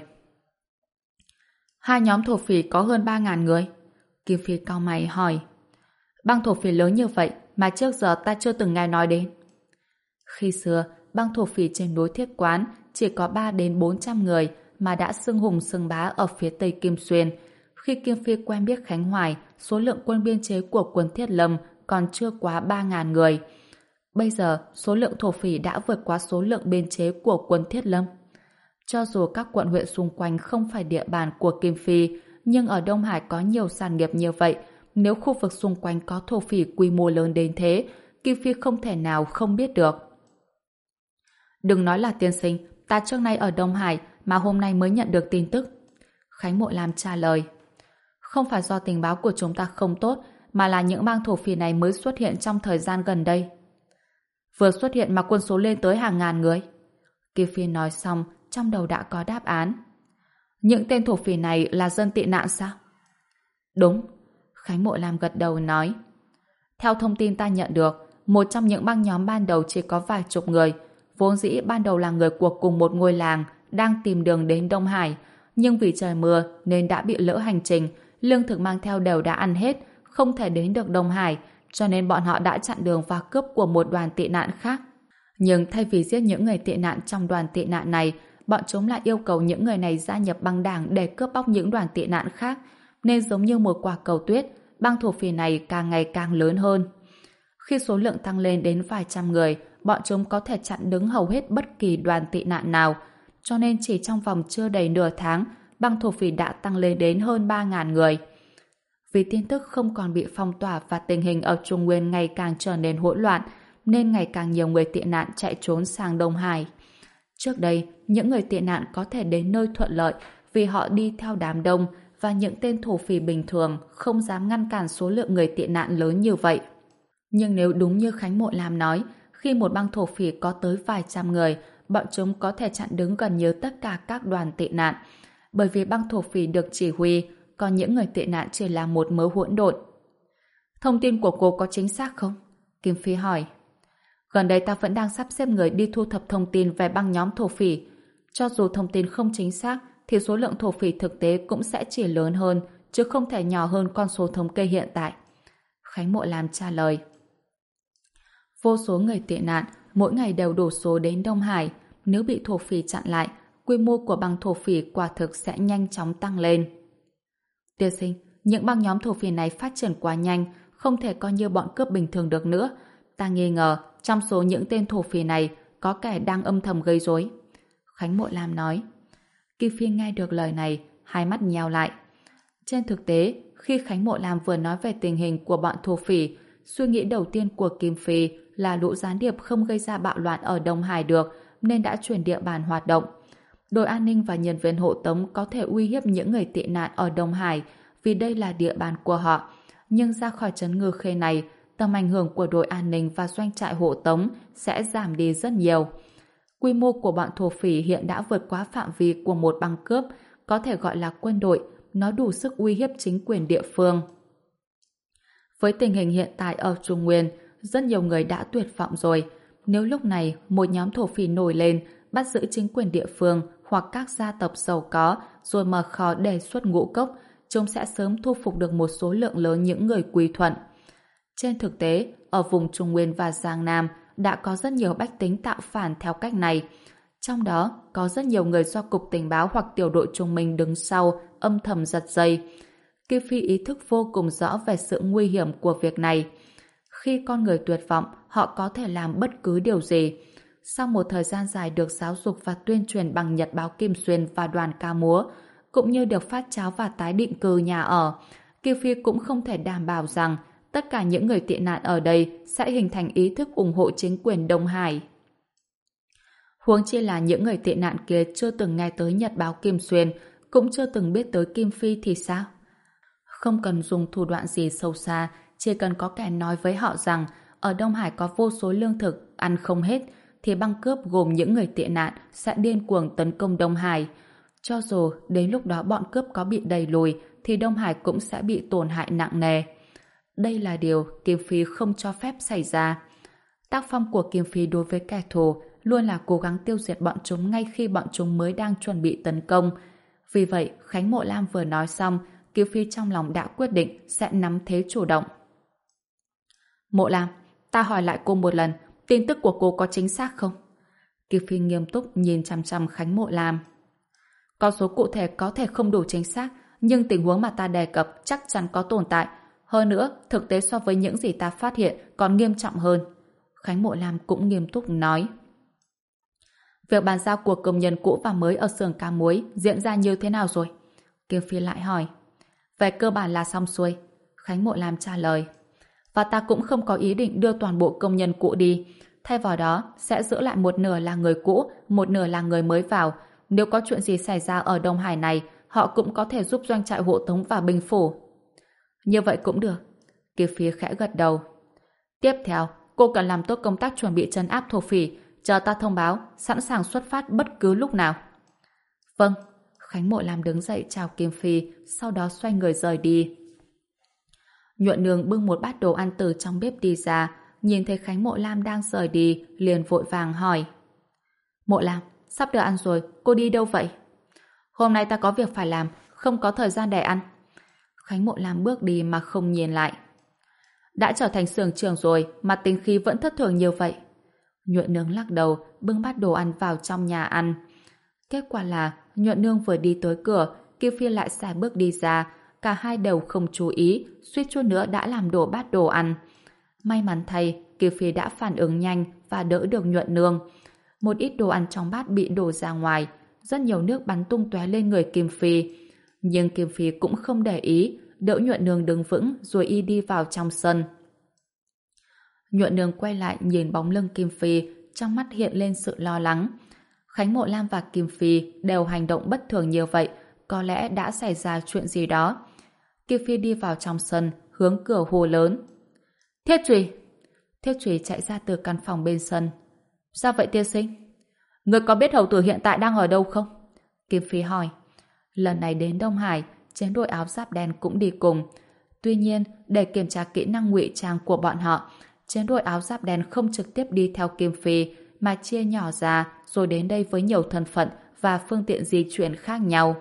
Hai nhóm thổ phỉ có hơn ba ngàn người? Kim Phi cau mày hỏi. Băng thổ phỉ lớn như vậy mà trước giờ ta chưa từng nghe nói đến. Khi xưa, băng thổ phỉ trên núi Thiết Quán chỉ có ba đến bốn trăm người mà đã xưng hùng xưng bá ở phía tây Kim Xuyên. Khi Kim Phi quen biết Khánh Hoài, số lượng quân biên chế của quân Thiết Lâm còn chưa quá ba ngàn người. Bây giờ, số lượng thổ phỉ đã vượt quá số lượng biên chế của quân Thiết Lâm. Cho dù các quận huyện xung quanh không phải địa bàn của Kim Phi, nhưng ở Đông Hải có nhiều sản nghiệp như vậy. Nếu khu vực xung quanh có thổ phỉ quy mô lớn đến thế, Kim Phi không thể nào không biết được. Đừng nói là tiên sinh, ta trước nay ở Đông Hải mà hôm nay mới nhận được tin tức. Khánh Mộ Lam trả lời. Không phải do tình báo của chúng ta không tốt, mà là những bang thổ phỉ này mới xuất hiện trong thời gian gần đây. Vừa xuất hiện mà quân số lên tới hàng ngàn người. Kim Phi nói xong, trong đầu đã có đáp án. Những tên thổ phỉ này là dân tị nạn sao? Đúng. Khánh Mộ Lam gật đầu nói. Theo thông tin ta nhận được, một trong những băng nhóm ban đầu chỉ có vài chục người, vốn dĩ ban đầu là người của cùng một ngôi làng, đang tìm đường đến Đông Hải, nhưng vì trời mưa nên đã bị lỡ hành trình, lương thực mang theo đều đã ăn hết, không thể đến được Đông Hải, cho nên bọn họ đã chặn đường và cướp của một đoàn tị nạn khác. Nhưng thay vì giết những người tị nạn trong đoàn tị nạn này, bọn chúng lại yêu cầu những người này gia nhập băng đảng để cướp bóc những đoàn tị nạn khác, nên giống như một quả cầu tuyết, băng thổ phỉ này càng ngày càng lớn hơn. Khi số lượng tăng lên đến vài trăm người, bọn chúng có thể chặn đứng hầu hết bất kỳ đoàn tị nạn nào, cho nên chỉ trong vòng chưa đầy nửa tháng, băng thổ phỉ đã tăng lên đến hơn ba ngàn người. Vì tin tức không còn bị phong tỏa và tình hình ở Trung Nguyên ngày càng trở nên hỗn loạn, nên ngày càng nhiều người tị nạn chạy trốn sang Đông Hải. Trước đây, những người tị nạn có thể đến nơi thuận lợi vì họ đi theo đám đông và những tên thổ phỉ bình thường không dám ngăn cản số lượng người tị nạn lớn như vậy. Nhưng nếu đúng như Khánh Mộ Lam nói, khi một băng thổ phỉ có tới vài trăm người, bọn chúng có thể chặn đứng gần như tất cả các đoàn tị nạn, bởi vì băng thổ phỉ được chỉ huy, còn những người tị nạn chỉ là một mớ hỗn độn. Thông tin của cô có chính xác không? Kim Phi hỏi. Gần đây ta vẫn đang sắp xếp người đi thu thập thông tin về băng nhóm thổ phỉ. Cho dù thông tin không chính xác, thì số lượng thổ phỉ thực tế cũng sẽ chỉ lớn hơn, chứ không thể nhỏ hơn con số thống kê hiện tại. Khánh Mộ Lam trả lời. Vô số người tị nạn mỗi ngày đều đổ số đến Đông Hải. Nếu bị thổ phỉ chặn lại, quy mô của băng thổ phỉ quả thực sẽ nhanh chóng tăng lên. Tiên sinh, những băng nhóm thổ phỉ này phát triển quá nhanh, không thể coi như bọn cướp bình thường được nữa. Ta nghi ngờ trong số những tên thổ phỉ này có kẻ đang âm thầm gây rối. Khánh Mộ Lam nói. Kim Phi nghe được lời này, hai mắt nheo lại. Trên thực tế, khi Khánh Mộ Lam vừa nói về tình hình của bọn thổ phỉ, suy nghĩ đầu tiên của Kim Phi là lũ gián điệp không gây ra bạo loạn ở Đông Hải được, nên đã chuyển địa bàn hoạt động. Đội an ninh và nhân viên hộ tống có thể uy hiếp những người tị nạn ở Đông Hải vì đây là địa bàn của họ. Nhưng ra khỏi trấn Ngư Khê này, tầm ảnh hưởng của đội an ninh và doanh trại hộ tống sẽ giảm đi rất nhiều. Quy mô của bọn thổ phỉ hiện đã vượt quá phạm vi của một băng cướp, có thể gọi là quân đội, nó đủ sức uy hiếp chính quyền địa phương. Với tình hình hiện tại ở Trung Nguyên, rất nhiều người đã tuyệt vọng rồi. Nếu lúc này một nhóm thổ phỉ nổi lên, bắt giữ chính quyền địa phương hoặc các gia tộc giàu có rồi mở kho đề xuất ngũ cốc, chúng sẽ sớm thu phục được một số lượng lớn những người quy thuận. Trên thực tế, ở vùng Trung Nguyên và Giang Nam đã có rất nhiều bách tính tạo phản theo cách này. Trong đó, có rất nhiều người do Cục Tình báo hoặc Tiểu đội Trung Minh đứng sau, âm thầm giật dây. Kim Phi ý thức vô cùng rõ về sự nguy hiểm của việc này. Khi con người tuyệt vọng, họ có thể làm bất cứ điều gì. Sau một thời gian dài được giáo dục và tuyên truyền bằng Nhật báo Kim Xuyên và đoàn ca múa, cũng như được phát cháo và tái định cư nhà ở, Kim Phi cũng không thể đảm bảo rằng tất cả những người tị nạn ở đây sẽ hình thành ý thức ủng hộ chính quyền Đông Hải. Huống chi là những người tị nạn kia chưa từng nghe tới Nhật báo Kim Xuyên, cũng chưa từng biết tới Kim Phi thì sao? Không cần dùng thủ đoạn gì sâu xa, chỉ cần có kẻ nói với họ rằng ở Đông Hải có vô số lương thực, ăn không hết, thì băng cướp gồm những người tị nạn sẽ điên cuồng tấn công Đông Hải. Cho dù đến lúc đó bọn cướp có bị đẩy lùi, thì Đông Hải cũng sẽ bị tổn hại nặng nề. Đây là điều Kim Phi không cho phép xảy ra. Tác phong của Kim Phi đối với kẻ thù luôn là cố gắng tiêu diệt bọn chúng ngay khi bọn chúng mới đang chuẩn bị tấn công. Vì vậy, Khánh Mộ Lam vừa nói xong, Kim Phi trong lòng đã quyết định sẽ nắm thế chủ động. Mộ Lam, ta hỏi lại cô một lần, tin tức của cô có chính xác không? Kim Phi nghiêm túc nhìn chằm chằm Khánh Mộ Lam. Con số cụ thể có thể không đủ chính xác, nhưng tình huống mà ta đề cập chắc chắn có tồn tại. Hơn nữa, thực tế so với những gì ta phát hiện còn nghiêm trọng hơn. Khánh Mộ Lam cũng nghiêm túc nói. Việc bàn giao của công nhân cũ và mới ở xưởng cá muối diễn ra như thế nào rồi? Kim Phi lại hỏi. Về cơ bản là xong xuôi. Khánh Mộ Lam trả lời. Và ta cũng không có ý định đưa toàn bộ công nhân cũ đi. Thay vào đó, sẽ giữ lại một nửa là người cũ, một nửa là người mới vào. Nếu có chuyện gì xảy ra ở Đông Hải này, họ cũng có thể giúp doanh trại hộ tống và binh phủ. Như vậy cũng được. Kim Phi khẽ gật đầu. Tiếp theo, cô cần làm tốt công tác chuẩn bị trấn áp thổ phỉ, chờ ta thông báo, sẵn sàng xuất phát bất cứ lúc nào. Vâng. Khánh Mộ Lam đứng dậy chào Kim Phi, sau đó xoay người rời đi. Nhuận Nương bưng một bát đồ ăn từ trong bếp đi ra, nhìn thấy Khánh Mộ Lam đang rời đi, liền vội vàng hỏi. Mộ Lam, sắp được ăn rồi, cô đi đâu vậy? Hôm nay ta có việc phải làm, không có thời gian để ăn. Khánh Mộ Lam bước đi mà không nhìn lại. Đã trở thành xưởng trưởng rồi mà tính khí vẫn thất thường như vậy. Nhuận Nương lắc đầu, bưng bát đồ ăn vào trong nhà ăn. Kết quả là Nhuận Nương vừa đi tới cửa, Kim Phi lại xài bước đi ra, cả hai đều không chú ý, suýt chút nữa đã làm đổ bát đồ ăn. May mắn thay, Kim Phi đã phản ứng nhanh và đỡ được Nhuận Nương. Một ít đồ ăn trong bát bị đổ ra ngoài, rất nhiều nước bắn tung tóe lên người Kim Phi. Nhưng Kim Phi cũng không để ý, đỡ Nhuận Nương đứng vững rồi y đi vào trong sân. Nhuận Nương quay lại nhìn bóng lưng Kim Phi, trong mắt hiện lên sự lo lắng. Khánh Mộ Lam và Kim Phi đều hành động bất thường như vậy, có lẽ đã xảy ra chuyện gì đó. Kim Phi đi vào trong sân, hướng cửa hô lớn. Thiết Trùy! Thiết Trùy chạy ra từ căn phòng bên sân. Sao vậy tiên sinh? Người có biết hầu tử hiện tại đang ở đâu không? Kim Phi hỏi. Lần này đến Đông Hải, chiến đội áo giáp đen cũng đi cùng. Tuy nhiên, để kiểm tra kỹ năng ngụy trang của bọn họ, chiến đội áo giáp đen không trực tiếp đi theo Kim Phi, mà chia nhỏ ra rồi đến đây với nhiều thân phận và phương tiện di chuyển khác nhau.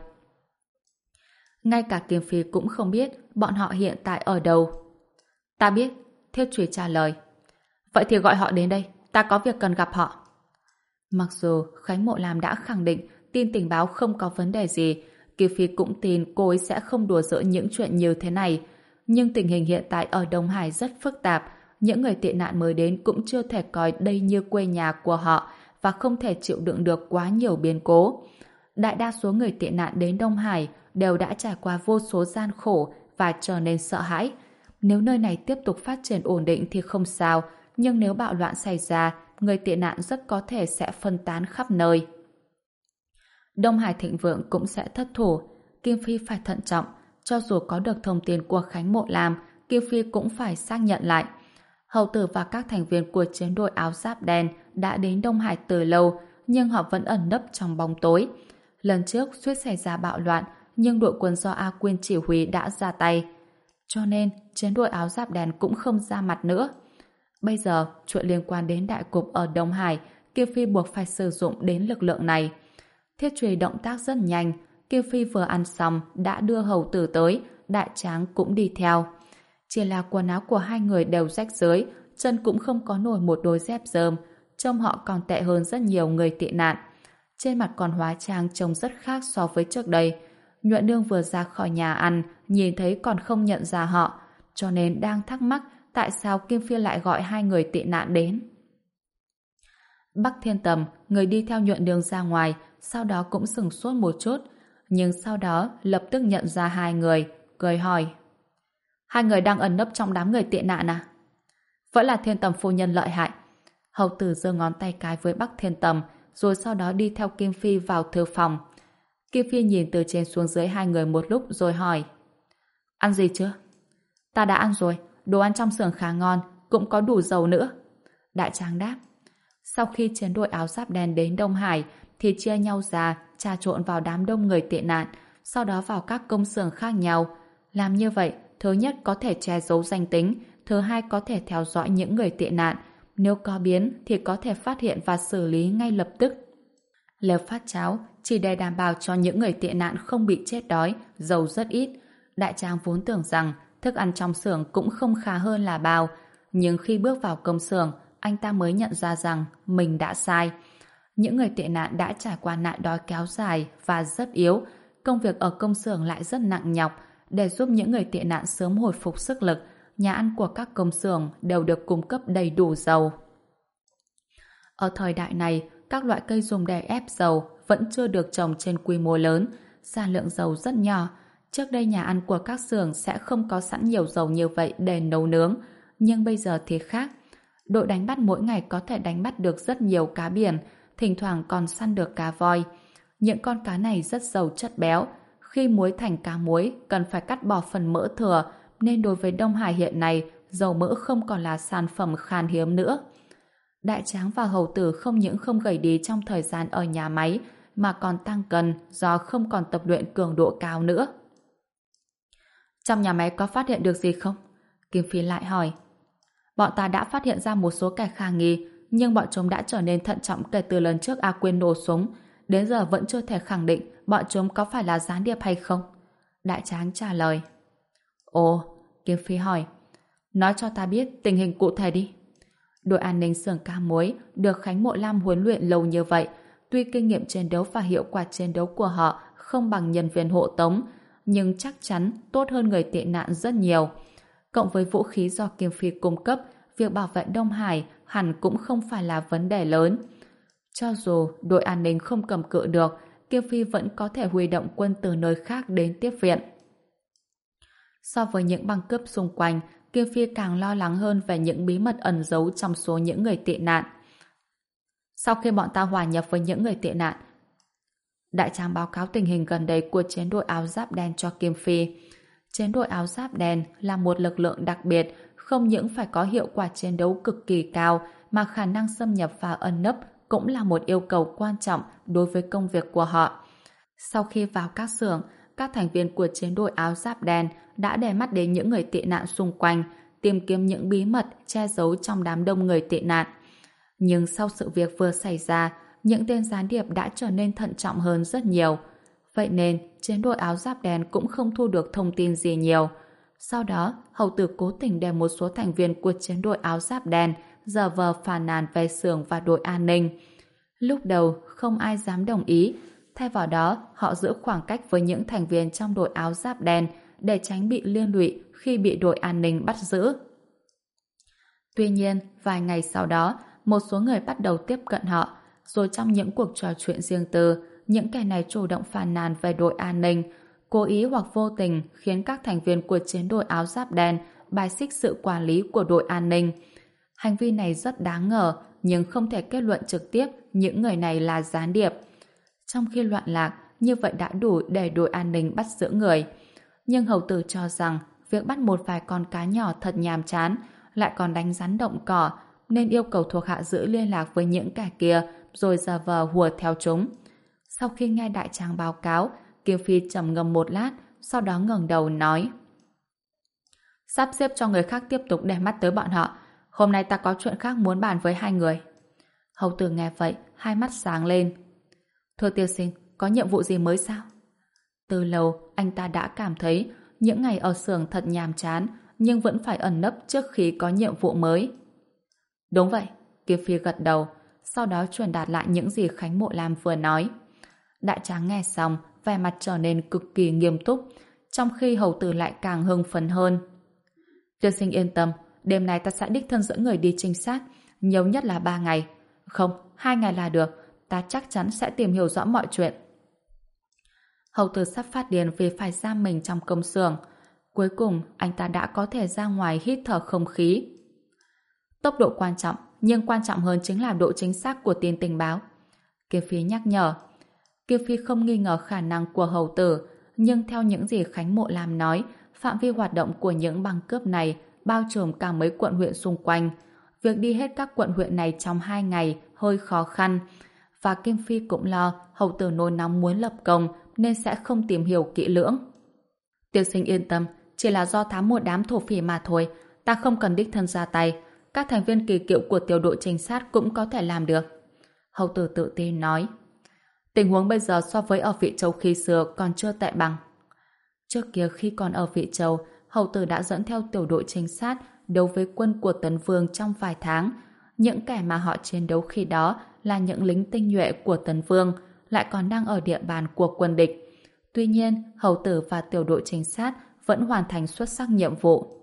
Ngay cả Kim Phi cũng không biết bọn họ hiện tại ở đâu. Ta biết, Thiết Trùy trả lời. Vậy thì gọi họ đến đây, ta có việc cần gặp họ. Mặc dù Khánh Mộ Lam đã khẳng định tin tình báo không có vấn đề gì, Kim Phi cũng tin cô ấy sẽ không đùa giỡn những chuyện như thế này. Nhưng tình hình hiện tại ở Đông Hải rất phức tạp, những người tị nạn mới đến cũng chưa thể coi đây như quê nhà của họ và không thể chịu đựng được quá nhiều biến cố. Đại đa số người tị nạn đến Đông Hải đều đã trải qua vô số gian khổ và trở nên sợ hãi. Nếu nơi này tiếp tục phát triển ổn định thì không sao, nhưng nếu bạo loạn xảy ra, người tị nạn rất có thể sẽ phân tán khắp nơi. Đông Hải thịnh vượng cũng sẽ thất thủ. Kim Phi phải thận trọng, cho dù có được thông tin của Khánh Mộ Lam, Kim Phi cũng phải xác nhận lại. Hầu tử và các thành viên của chiến đội áo giáp đen đã đến Đông Hải từ lâu, nhưng họ vẫn ẩn nấp trong bóng tối. Lần trước suýt xảy ra bạo loạn, nhưng đội quân do A Quyên chỉ huy đã ra tay. Cho nên, chiến đội áo giáp đen cũng không ra mặt nữa. Bây giờ, chuyện liên quan đến đại cục ở Đông Hải, Kim Phi buộc phải sử dụng đến lực lượng này. Thiết Trùy động tác rất nhanh, Kim Phi vừa ăn xong đã đưa hầu tử tới, Đại Tráng cũng đi theo. Chỉ là quần áo của hai người đều rách rưới, chân cũng không có nổi một đôi dép rơm, trông họ còn tệ hơn rất nhiều người tị nạn. Trên mặt còn hóa trang trông rất khác so với trước đây. Nhuận Nương vừa ra khỏi nhà ăn, nhìn thấy còn không nhận ra họ, cho nên đang thắc mắc tại sao Kim Phi lại gọi hai người tị nạn đến. Bắc Thiên Tầm, người đi theo Nhuận Nương ra ngoài, sau đó cũng sửng sốt một chút, nhưng sau đó lập tức nhận ra hai người, cười hỏi. Hai người đang ẩn nấp trong đám người tị nạn à? Vẫn là Thiên Tầm phu nhân lợi hại. Hầu tử giơ ngón tay cái với Bắc Thiên Tầm, rồi sau đó đi theo Kim Phi vào thư phòng. Kim Phi nhìn từ trên xuống dưới hai người một lúc rồi hỏi. Ăn gì chưa? Ta đã ăn rồi, đồ ăn trong xưởng khá ngon, cũng có đủ dầu nữa. Đại tráng đáp. Sau khi chiến đội áo giáp đen đến Đông Hải thì chia nhau ra, trà trộn vào đám đông người tị nạn, sau đó vào các công xưởng khác nhau. Làm như vậy, thứ nhất có thể che giấu danh tính, thứ hai có thể theo dõi những người tị nạn. Nếu có biến thì có thể phát hiện và xử lý ngay lập tức. Lều phát cháo chỉ để đảm bảo cho những người tị nạn không bị chết đói, dầu rất ít. Đại tráng vốn tưởng rằng thức ăn trong xưởng cũng không khá hơn là bao, nhưng khi bước vào công xưởng, anh ta mới nhận ra rằng mình đã sai. Những người tị nạn đã trải qua nạn đói kéo dài và rất yếu, công việc ở công xưởng lại rất nặng nhọc. Để giúp những người tị nạn sớm hồi phục sức lực, nhà ăn của các công xưởng đều được cung cấp đầy đủ dầu. Ở thời đại này, các loại cây dùng để ép dầu vẫn chưa được trồng trên quy mô lớn, sản lượng dầu rất nhỏ. Trước đây nhà ăn của các xưởng sẽ không có sẵn nhiều dầu như vậy để nấu nướng, nhưng bây giờ thì khác. Đội đánh bắt mỗi ngày có thể đánh bắt được rất nhiều cá biển, thỉnh thoảng còn săn được cá voi. Những con cá này rất giàu chất béo. Khi muối thành cá muối, cần phải cắt bỏ phần mỡ thừa, nên đối với Đông Hải hiện nay, dầu mỡ không còn là sản phẩm khan hiếm nữa. Đại tráng và hầu tử không những không gầy đi trong thời gian ở nhà máy, mà còn tăng cân do không còn tập luyện cường độ cao nữa. Trong nhà máy có phát hiện được gì không? Kim Phi lại hỏi. Bọn ta đã phát hiện ra một số kẻ khả nghi, nhưng bọn chúng đã trở nên thận trọng kể từ lần trước A Quyên nổ súng. Đến giờ vẫn chưa thể khẳng định bọn chúng có phải là gián điệp hay không. Đại tráng trả lời. Ồ, Kim Phi hỏi. Nói cho ta biết tình hình cụ thể đi. Đội an ninh xưởng cá muối được Khánh Mộ Lam huấn luyện lâu như vậy, tuy kinh nghiệm chiến đấu và hiệu quả chiến đấu của họ không bằng nhân viên hộ tống, nhưng chắc chắn tốt hơn người tị nạn rất nhiều. Cộng với vũ khí do Kim Phi cung cấp, việc bảo vệ Đông Hải hẳn cũng không phải là vấn đề lớn. Cho dù đội an ninh không cầm cự được, Kim Phi vẫn có thể huy động quân từ nơi khác đến tiếp viện. So với những băng cướp xung quanh, Kim Phi càng lo lắng hơn về những bí mật ẩn giấu trong số những người tị nạn. Sau khi bọn ta hòa nhập với những người tị nạn, đại tráng báo cáo tình hình gần đây của chiến đội áo giáp đen cho Kim Phi. Chiến đội áo giáp đen là một lực lượng đặc biệt, không những phải có hiệu quả chiến đấu cực kỳ cao, mà khả năng xâm nhập và ẩn nấp cũng là một yêu cầu quan trọng đối với công việc của họ. Sau khi vào các xưởng, các thành viên của chiến đội áo giáp đen đã để mắt đến những người tị nạn xung quanh, tìm kiếm những bí mật che giấu trong đám đông người tị nạn. Nhưng sau sự việc vừa xảy ra, những tên gián điệp đã trở nên thận trọng hơn rất nhiều. Vậy nên, chiến đội áo giáp đen cũng không thu được thông tin gì nhiều. Sau đó, hầu tử cố tình để một số thành viên của chiến đội áo giáp đen giả vờ phàn nàn về xưởng và đội an ninh. Lúc đầu, không ai dám đồng ý. Thay vào đó, họ giữ khoảng cách với những thành viên trong đội áo giáp đen để tránh bị liên lụy khi bị đội an ninh bắt giữ. Tuy nhiên, vài ngày sau đó, một số người bắt đầu tiếp cận họ, rồi trong những cuộc trò chuyện riêng tư, những kẻ này chủ động phàn nàn về đội an ninh, cố ý hoặc vô tình khiến các thành viên của chiến đội áo giáp đen bài xích sự quản lý của đội an ninh. Hành vi này rất đáng ngờ, nhưng không thể kết luận trực tiếp những người này là gián điệp. Trong khi loạn lạc, như vậy đã đủ để đội an ninh bắt giữ người. Nhưng hầu tử cho rằng việc bắt một vài con cá nhỏ thật nhàm chán, lại còn đánh rắn động cỏ, nên yêu cầu thuộc hạ giữ liên lạc với những kẻ kia, rồi giả vờ hùa theo chúng. Sau khi nghe đại tráng báo cáo, Kim Phi trầm ngâm một lát, sau đó ngẩng đầu nói: Sắp xếp cho người khác tiếp tục để mắt tới bọn họ. Hôm nay ta có chuyện khác muốn bàn với hai người. Hầu tử nghe vậy, hai mắt sáng lên. Thưa tiên sinh, có nhiệm vụ gì mới sao? Từ lâu, anh ta đã cảm thấy những ngày ở xưởng thật nhàm chán, nhưng vẫn phải ẩn nấp trước khi có nhiệm vụ mới. Đúng vậy, Kim Phi gật đầu, sau đó truyền đạt lại những gì Khánh Mộ Lam vừa nói. Đại tráng nghe xong, vẻ mặt trở nên cực kỳ nghiêm túc, trong khi hầu tử lại càng hưng phấn hơn. Tiên sinh yên tâm, đêm nay ta sẽ đích thân dẫn người đi trinh sát, nhiều nhất là ba ngày. Không, hai ngày là được, ta chắc chắn sẽ tìm hiểu rõ mọi chuyện. Hầu tử sắp phát điên vì phải giam mình trong công xưởng. Cuối cùng, anh ta đã có thể ra ngoài hít thở không khí. Tốc độ quan trọng, nhưng quan trọng hơn chính là độ chính xác của tin tình báo. Kim Phi nhắc nhở. Kiều Phi không nghi ngờ khả năng của hầu tử, nhưng theo những gì Khánh Mộ Lam nói, phạm vi hoạt động của những băng cướp này bao trùm cả mấy quận huyện xung quanh. Việc đi hết các quận huyện này trong hai ngày hơi khó khăn, và Kim Phi cũng lo hầu tử nôn nóng muốn lập công nên sẽ không tìm hiểu kỹ lưỡng. Tiên sinh yên tâm, chỉ là do thám một đám thổ phỉ mà thôi, ta không cần đích thân ra tay, các thành viên kỳ cựu của tiểu đội trinh sát cũng có thể làm được. Hầu tử tự tin nói. Tình huống bây giờ so với ở Vị Châu khi xưa còn chưa tệ bằng. Trước kia khi còn ở Vị Châu, hầu tử đã dẫn theo tiểu đội trinh sát đấu với quân của Tấn Vương trong vài tháng. Những kẻ mà họ chiến đấu khi đó là những lính tinh nhuệ của Tấn Vương, lại còn đang ở địa bàn của quân địch. Tuy nhiên, hầu tử và tiểu đội trinh sát vẫn hoàn thành xuất sắc nhiệm vụ.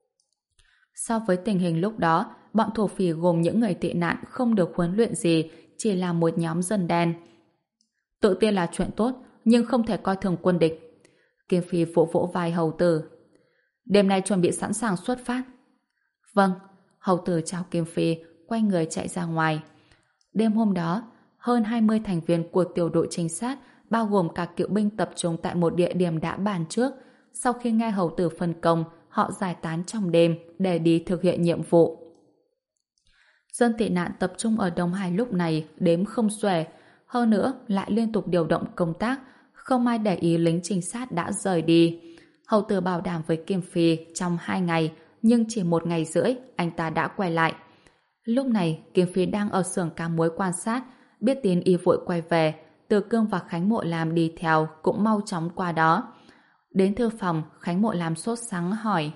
So với tình hình lúc đó, bọn thổ phỉ gồm những người tị nạn không được huấn luyện gì, chỉ là một nhóm dân đen. Tự tiên là chuyện tốt, nhưng không thể coi thường quân địch. Kim Phi vỗ vỗ vai hầu tử. Đêm nay chuẩn bị sẵn sàng xuất phát. Vâng, hầu tử chào Kim Phi, quay người chạy ra ngoài. Đêm hôm đó, hơn hai mươi thành viên của tiểu đội trinh sát, bao gồm cả cựu binh tập trung tại một địa điểm đã bàn trước. Sau khi nghe hầu tử phân công, họ giải tán trong đêm để đi thực hiện nhiệm vụ. Dân tị nạn tập trung ở Đông Hải lúc này đếm không xuể, hơn nữa lại liên tục điều động công tác, không ai để ý lính trinh sát đã rời đi. Hầu tử bảo đảm với Kim Phi trong hai ngày, nhưng chỉ một ngày rưỡi anh ta đã quay lại. Lúc này Kim Phi đang ở xưởng cám muối quan sát, biết tin y vội quay về, Từ Cương và Khánh Mộ Lam đi theo cũng mau chóng qua đó. Đến thư phòng, Khánh Mộ Lam sốt sắng hỏi.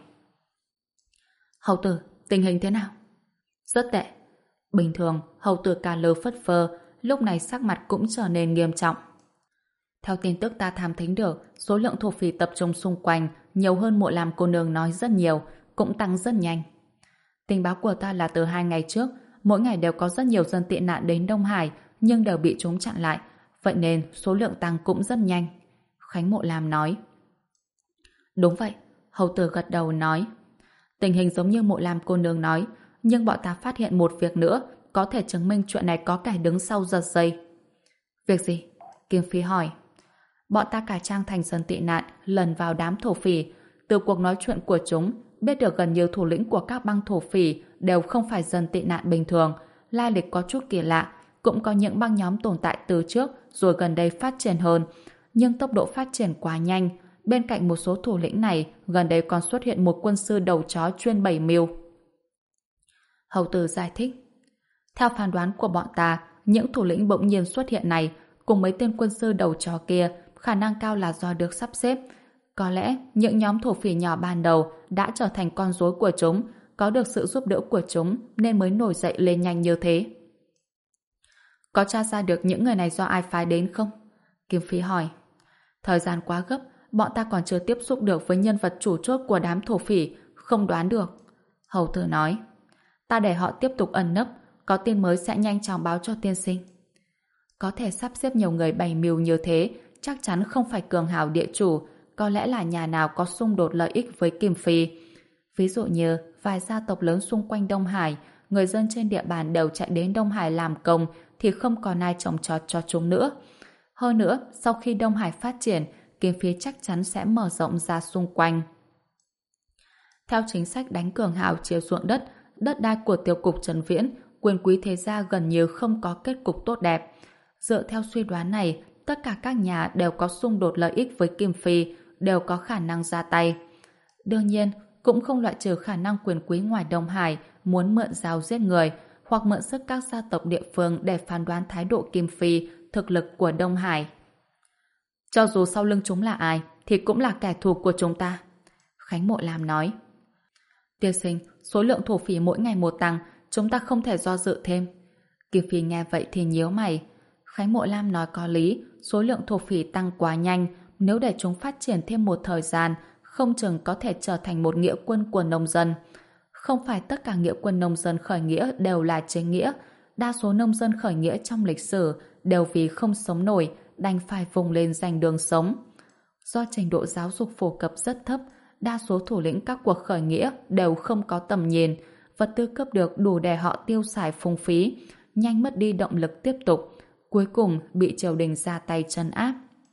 Hầu tử, tình hình thế nào? Rất tệ. Bình thường, hầu tử cà lơ phất phơ, lúc này sắc mặt cũng trở nên nghiêm trọng. Theo tin tức ta thám thính được, số lượng thổ phỉ tập trung xung quanh nhiều hơn Mộ Lam cô nương nói rất nhiều, cũng tăng rất nhanh. Tình báo của ta là từ hai ngày trước, mỗi ngày đều có rất nhiều dân tị nạn đến Đông Hải, nhưng đều bị chúng chặn lại, vậy nên số lượng tăng cũng rất nhanh. Khánh Mộ Lam nói. Đúng vậy, hầu tử gật đầu nói. Tình hình giống như Mộ Lam cô nương nói, nhưng bọn ta phát hiện một việc nữa có thể chứng minh chuyện này có kẻ đứng sau giật dây. Việc gì? Kim Phi hỏi. Bọn ta cải trang thành dân tị nạn lần vào đám thổ phỉ. Từ cuộc nói chuyện của chúng, biết được gần như thủ lĩnh của các băng thổ phỉ đều không phải dân tị nạn bình thường, lai lịch có chút kỳ lạ, cũng có những băng nhóm tồn tại từ trước rồi gần đây phát triển hơn, nhưng tốc độ phát triển quá nhanh. Bên cạnh một số thủ lĩnh này, gần đây còn xuất hiện một quân sư đầu chó chuyên bày mưu. Hầu tử giải thích. Theo phán đoán của bọn ta, những thủ lĩnh bỗng nhiên xuất hiện này cùng mấy tên quân sư đầu chó kia khả năng cao là do được sắp xếp. Có lẽ những nhóm thổ phỉ nhỏ ban đầu đã trở thành con rối của chúng, có được sự giúp đỡ của chúng nên mới nổi dậy lên nhanh như thế. Có tra ra được những người này do ai phái đến không? Kim Phi hỏi. Thời gian quá gấp, bọn ta còn chưa tiếp xúc được với nhân vật chủ chốt của đám thổ phỉ, không đoán được. Hầu tử nói. Ta để họ tiếp tục ẩn nấp, có tin mới sẽ nhanh chóng báo cho tiên sinh. Có thể sắp xếp nhiều người bày mưu như thế, chắc chắn không phải cường hào địa chủ, có lẽ là nhà nào có xung đột lợi ích với Kim Phi. Ví dụ như vài gia tộc lớn xung quanh Đông Hải, người dân trên địa bàn đều chạy đến Đông Hải làm công thì không còn ai trồng trọt cho chúng nữa. Hơn nữa, sau khi Đông Hải phát triển, Kim Phi chắc chắn sẽ mở rộng ra xung quanh. Theo chính sách đánh cường hào chia ruộng đất, đất đai của tiêu cục Trấn Viễn, quyền quý thế gia gần như không có kết cục tốt đẹp. Dựa theo suy đoán này, tất cả các nhà đều có xung đột lợi ích với Kim Phi, đều có khả năng ra tay. Đương nhiên, cũng không loại trừ khả năng quyền quý ngoài Đông Hải muốn mượn dao giết người hoặc mượn sức các gia tộc địa phương để phán đoán thái độ Kim Phi, thực lực của Đông Hải. Cho dù sau lưng chúng là ai, thì cũng là kẻ thù của chúng ta. Khánh Mộ Lam nói. Tiên sinh, số lượng thổ phỉ mỗi ngày một tăng, chúng ta không thể do dự thêm. Kim Phi nghe vậy thì nhíu mày. Khánh Mộ Lam nói có lý, số lượng thổ phỉ tăng quá nhanh, nếu để chúng phát triển thêm một thời gian, không chừng có thể trở thành một nghĩa quân của nông dân. Không phải tất cả nghĩa quân nông dân khởi nghĩa đều là chính nghĩa, đa số nông dân khởi nghĩa trong lịch sử đều vì không sống nổi, đành phải vùng lên giành đường sống. Do trình độ giáo dục phổ cập rất thấp, đa số thủ lĩnh các cuộc khởi nghĩa đều không có tầm nhìn, vật tư cấp được đủ để họ tiêu xài phung phí, nhanh mất đi động lực tiếp tục. cuối cùng bị triều đình ra tay trấn áp.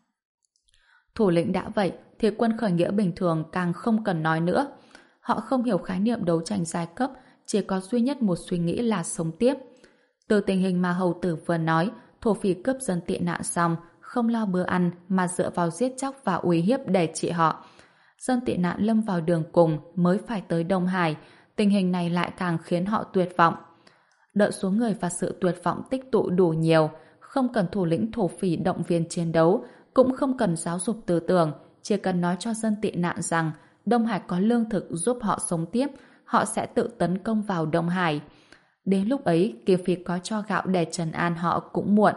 Thủ lĩnh đã vậy thì quân khởi nghĩa bình thường càng không cần nói nữa. Họ không hiểu khái niệm đấu tranh giai cấp, chỉ có duy nhất một suy nghĩ là sống tiếp. Từ tình hình mà hầu tử vừa nói, thổ phỉ cướp dân tị nạn xong, không lo bữa ăn mà dựa vào giết chóc và uy hiếp để trị họ. Dân tị nạn lâm vào đường cùng mới phải tới Đông Hải, tình hình này lại càng khiến họ tuyệt vọng. Đợi số người và sự tuyệt vọng tích tụ đủ nhiều, không cần thủ lĩnh thổ phỉ động viên chiến đấu, cũng không cần giáo dục tư tưởng, chỉ cần nói cho dân tị nạn rằng Đông Hải có lương thực giúp họ sống tiếp, họ sẽ tự tấn công vào Đông Hải. Đến lúc ấy, Kiều Phi có cho gạo để trấn an họ cũng muộn.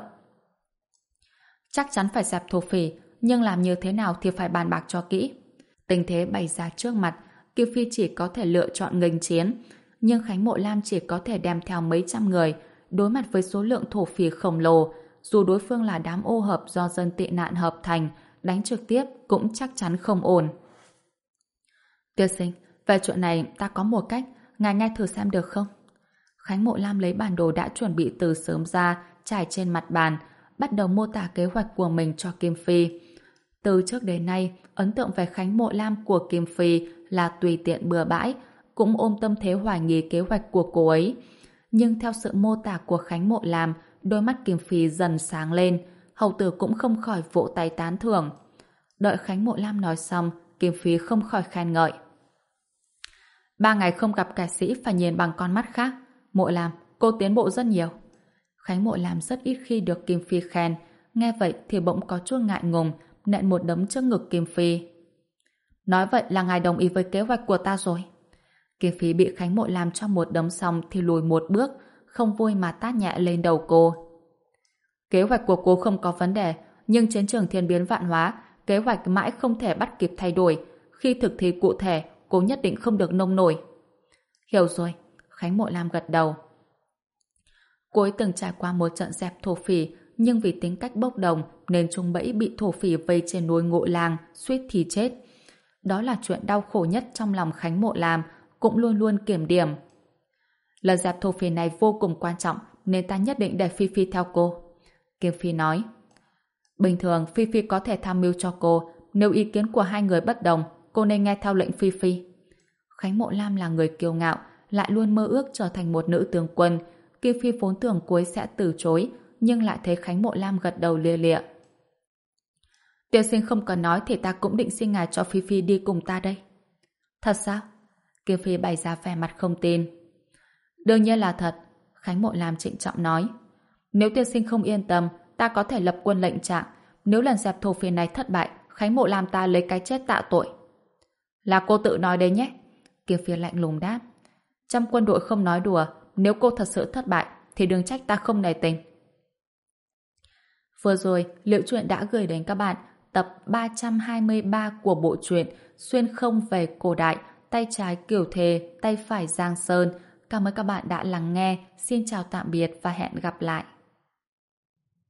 Chắc chắn phải dẹp thổ phỉ, nhưng làm như thế nào thì phải bàn bạc cho kỹ. Tình thế bày ra trước mặt, Kiều Phi chỉ có thể lựa chọn nghênh chiến, nhưng Khánh Mộ Lam chỉ có thể đem theo mấy trăm người, đối mặt với số lượng thổ phỉ khổng lồ, dù đối phương là đám ô hợp do dân tị nạn hợp thành, đánh trực tiếp cũng chắc chắn không ổn. Tiên sinh, về chuyện này ta có một cách, ngài nghe thử xem được không? Khánh Mộ Lam lấy bản đồ đã chuẩn bị từ sớm ra, trải trên mặt bàn, bắt đầu mô tả kế hoạch của mình cho Kim Phi. Từ trước đến nay, ấn tượng về Khánh Mộ Lam của Kim Phi là tùy tiện bừa bãi, cũng ôm tâm thế hoài nghi kế hoạch của cô ấy. Nhưng theo sự mô tả của Khánh Mộ Lam, đôi mắt Kim Phi dần sáng lên, hầu tử cũng không khỏi vỗ tay tán thưởng. Đợi Khánh Mộ Lam nói xong, Kim Phi không khỏi khen ngợi. Ba ngày không gặp kẻ sĩ phải nhìn bằng con mắt khác. Mộ Lam, cô tiến bộ rất nhiều. Khánh Mộ Lam rất ít khi được Kim Phi khen, nghe vậy thì bỗng có chút ngại ngùng, nện một đấm trước ngực Kim Phi. Nói vậy là ngài đồng ý với kế hoạch của ta rồi. Kim Phi bị Khánh Mộ Lam cho một đấm xong thì lùi một bước, không vui mà tát nhẹ lên đầu cô. Kế hoạch của cô không có vấn đề, nhưng chiến trường thiên biến vạn hóa, kế hoạch mãi không thể bắt kịp thay đổi. Khi thực thi cụ thể, cô nhất định không được nông nổi. Hiểu rồi, Khánh Mộ Lam gật đầu. Cô ấy từng trải qua một trận dẹp thổ phỉ, nhưng vì tính cách bốc đồng nên trúng bẫy bị thổ phỉ vây trên núi Ngộ Lang, suýt thì chết. Đó là chuyện đau khổ nhất trong lòng Khánh Mộ Lam, cũng luôn luôn kiểm điểm. Lần dẹp thổ phỉ này vô cùng quan trọng, nên ta nhất định để Phi Phi theo cô. Kim Phi nói. Bình thường Phi Phi có thể tham mưu cho cô, nếu ý kiến của hai người bất đồng, cô nên nghe theo lệnh Phi Phi. Khánh Mộ Lam là người kiêu ngạo, lại luôn mơ ước trở thành một nữ tướng quân. Kim Phi vốn tưởng cô ấy sẽ từ chối, nhưng lại thấy Khánh Mộ Lam gật đầu lia lịa. Tiên sinh không cần nói thì ta cũng định xin ngài cho Phi Phi đi cùng ta đây. Thật sao? Kim Phi bày ra vẻ mặt không tin. Đương nhiên là thật, Khánh Mộ Lam trịnh trọng nói. Nếu tiên sinh không yên tâm, ta có thể lập quân lệnh trạng. Nếu lần dẹp thổ phỉ này thất bại, Khánh Mộ Lam ta lấy cái chết tạ tội. Là cô tự nói đấy nhé. Kim Phi lạnh lùng đáp. Trong quân đội không nói đùa, nếu cô thật sự thất bại, thì đừng trách ta không nể tình. Vừa rồi, Liệu Truyện đã gửi đến các bạn tập ba trăm hai mươi ba của bộ truyện Xuyên không về cổ đại, tay trái Kiều Thề, tay phải Giang Sơn. Cảm ơn các bạn đã lắng nghe. Xin chào tạm biệt và hẹn gặp lại.